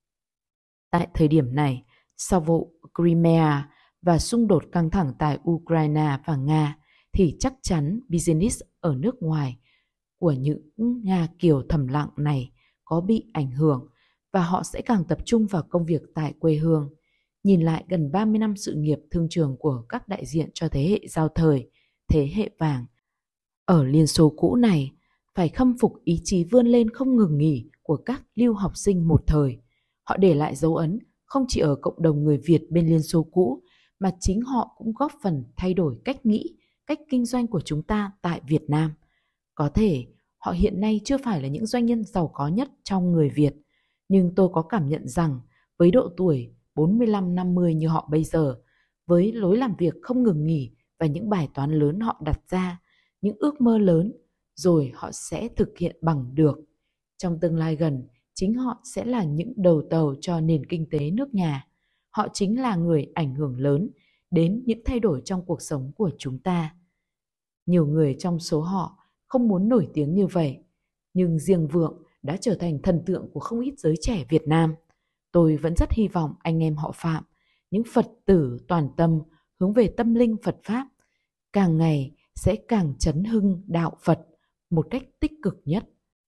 Tại thời điểm này, sau vụ Crimea và xung đột căng thẳng tại Ukraine và Nga, thì chắc chắn business ở nước ngoài của những Nga kiều thầm lặng này có bị ảnh hưởng và họ sẽ càng tập trung vào công việc tại quê hương. Nhìn lại gần ba mươi năm sự nghiệp thương trường của các đại diện cho thế hệ giao thời, thế hệ vàng ở Liên Xô cũ này, phải khâm phục ý chí vươn lên không ngừng nghỉ của các lưu học sinh một thời. Họ để lại dấu ấn không chỉ ở cộng đồng người Việt bên Liên Xô cũ, mà chính họ cũng góp phần thay đổi cách nghĩ, cách kinh doanh của chúng ta tại Việt Nam. Có thể họ hiện nay chưa phải là những doanh nhân giàu có nhất trong người Việt, nhưng tôi có cảm nhận rằng với độ tuổi bốn mươi lăm năm mươi như họ bây giờ, với lối làm việc không ngừng nghỉ và những bài toán lớn họ đặt ra, những ước mơ lớn, rồi họ sẽ thực hiện bằng được. Trong tương lai gần, chính họ sẽ là những đầu tàu cho nền kinh tế nước nhà. Họ chính là người ảnh hưởng lớn đến những thay đổi trong cuộc sống của chúng ta. Nhiều người trong số họ không muốn nổi tiếng như vậy, nhưng riêng Vượng đã trở thành thần tượng của không ít giới trẻ Việt Nam. Tôi vẫn rất hy vọng anh em họ Phạm, những Phật tử toàn tâm hướng về tâm linh Phật Pháp, càng ngày sẽ càng chấn hưng đạo Phật một cách tích cực nhất.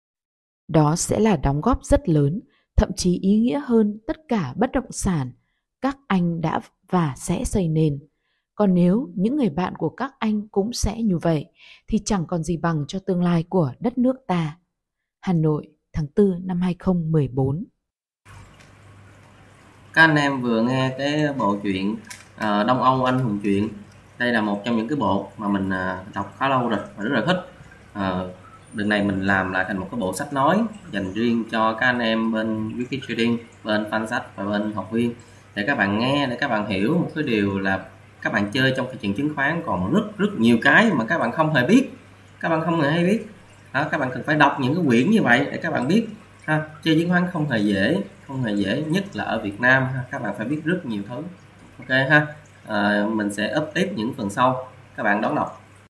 Đó sẽ là đóng góp rất lớn, thậm chí ý nghĩa hơn tất cả bất động sản các anh đã và sẽ xây nên. Còn nếu những người bạn của các anh cũng sẽ như vậy, thì chẳng còn gì bằng cho tương lai của đất nước ta. Hà Nội, tháng tư năm hai nghìn không trăm mười bốn. Các anh em vừa nghe cái bộ truyện uh, Đông Âu Anh Hùng Truyện. Đây là một trong những cái bộ mà mình uh, đọc khá lâu rồi và rất là thích. Uh, đợt này mình làm lại thành một cái bộ sách nói dành riêng cho các anh em bên Wiki Trading, bên fan sách và bên học viên, để các bạn nghe, để các bạn hiểu một cái điều là các bạn chơi trong thị trường chứng khoán còn rất rất nhiều cái mà các bạn không hề biết, các bạn không hề hay biết. Đó, các bạn cần phải đọc những cái quyển như vậy để các bạn biết ha. Chơi chứng khoán không hề dễ, không hề dễ, nhất là ở Việt Nam ha. Các bạn phải biết rất nhiều thứ. Ok ha. À, mình sẽ up tiếp những phần sau, các bạn đón đọc.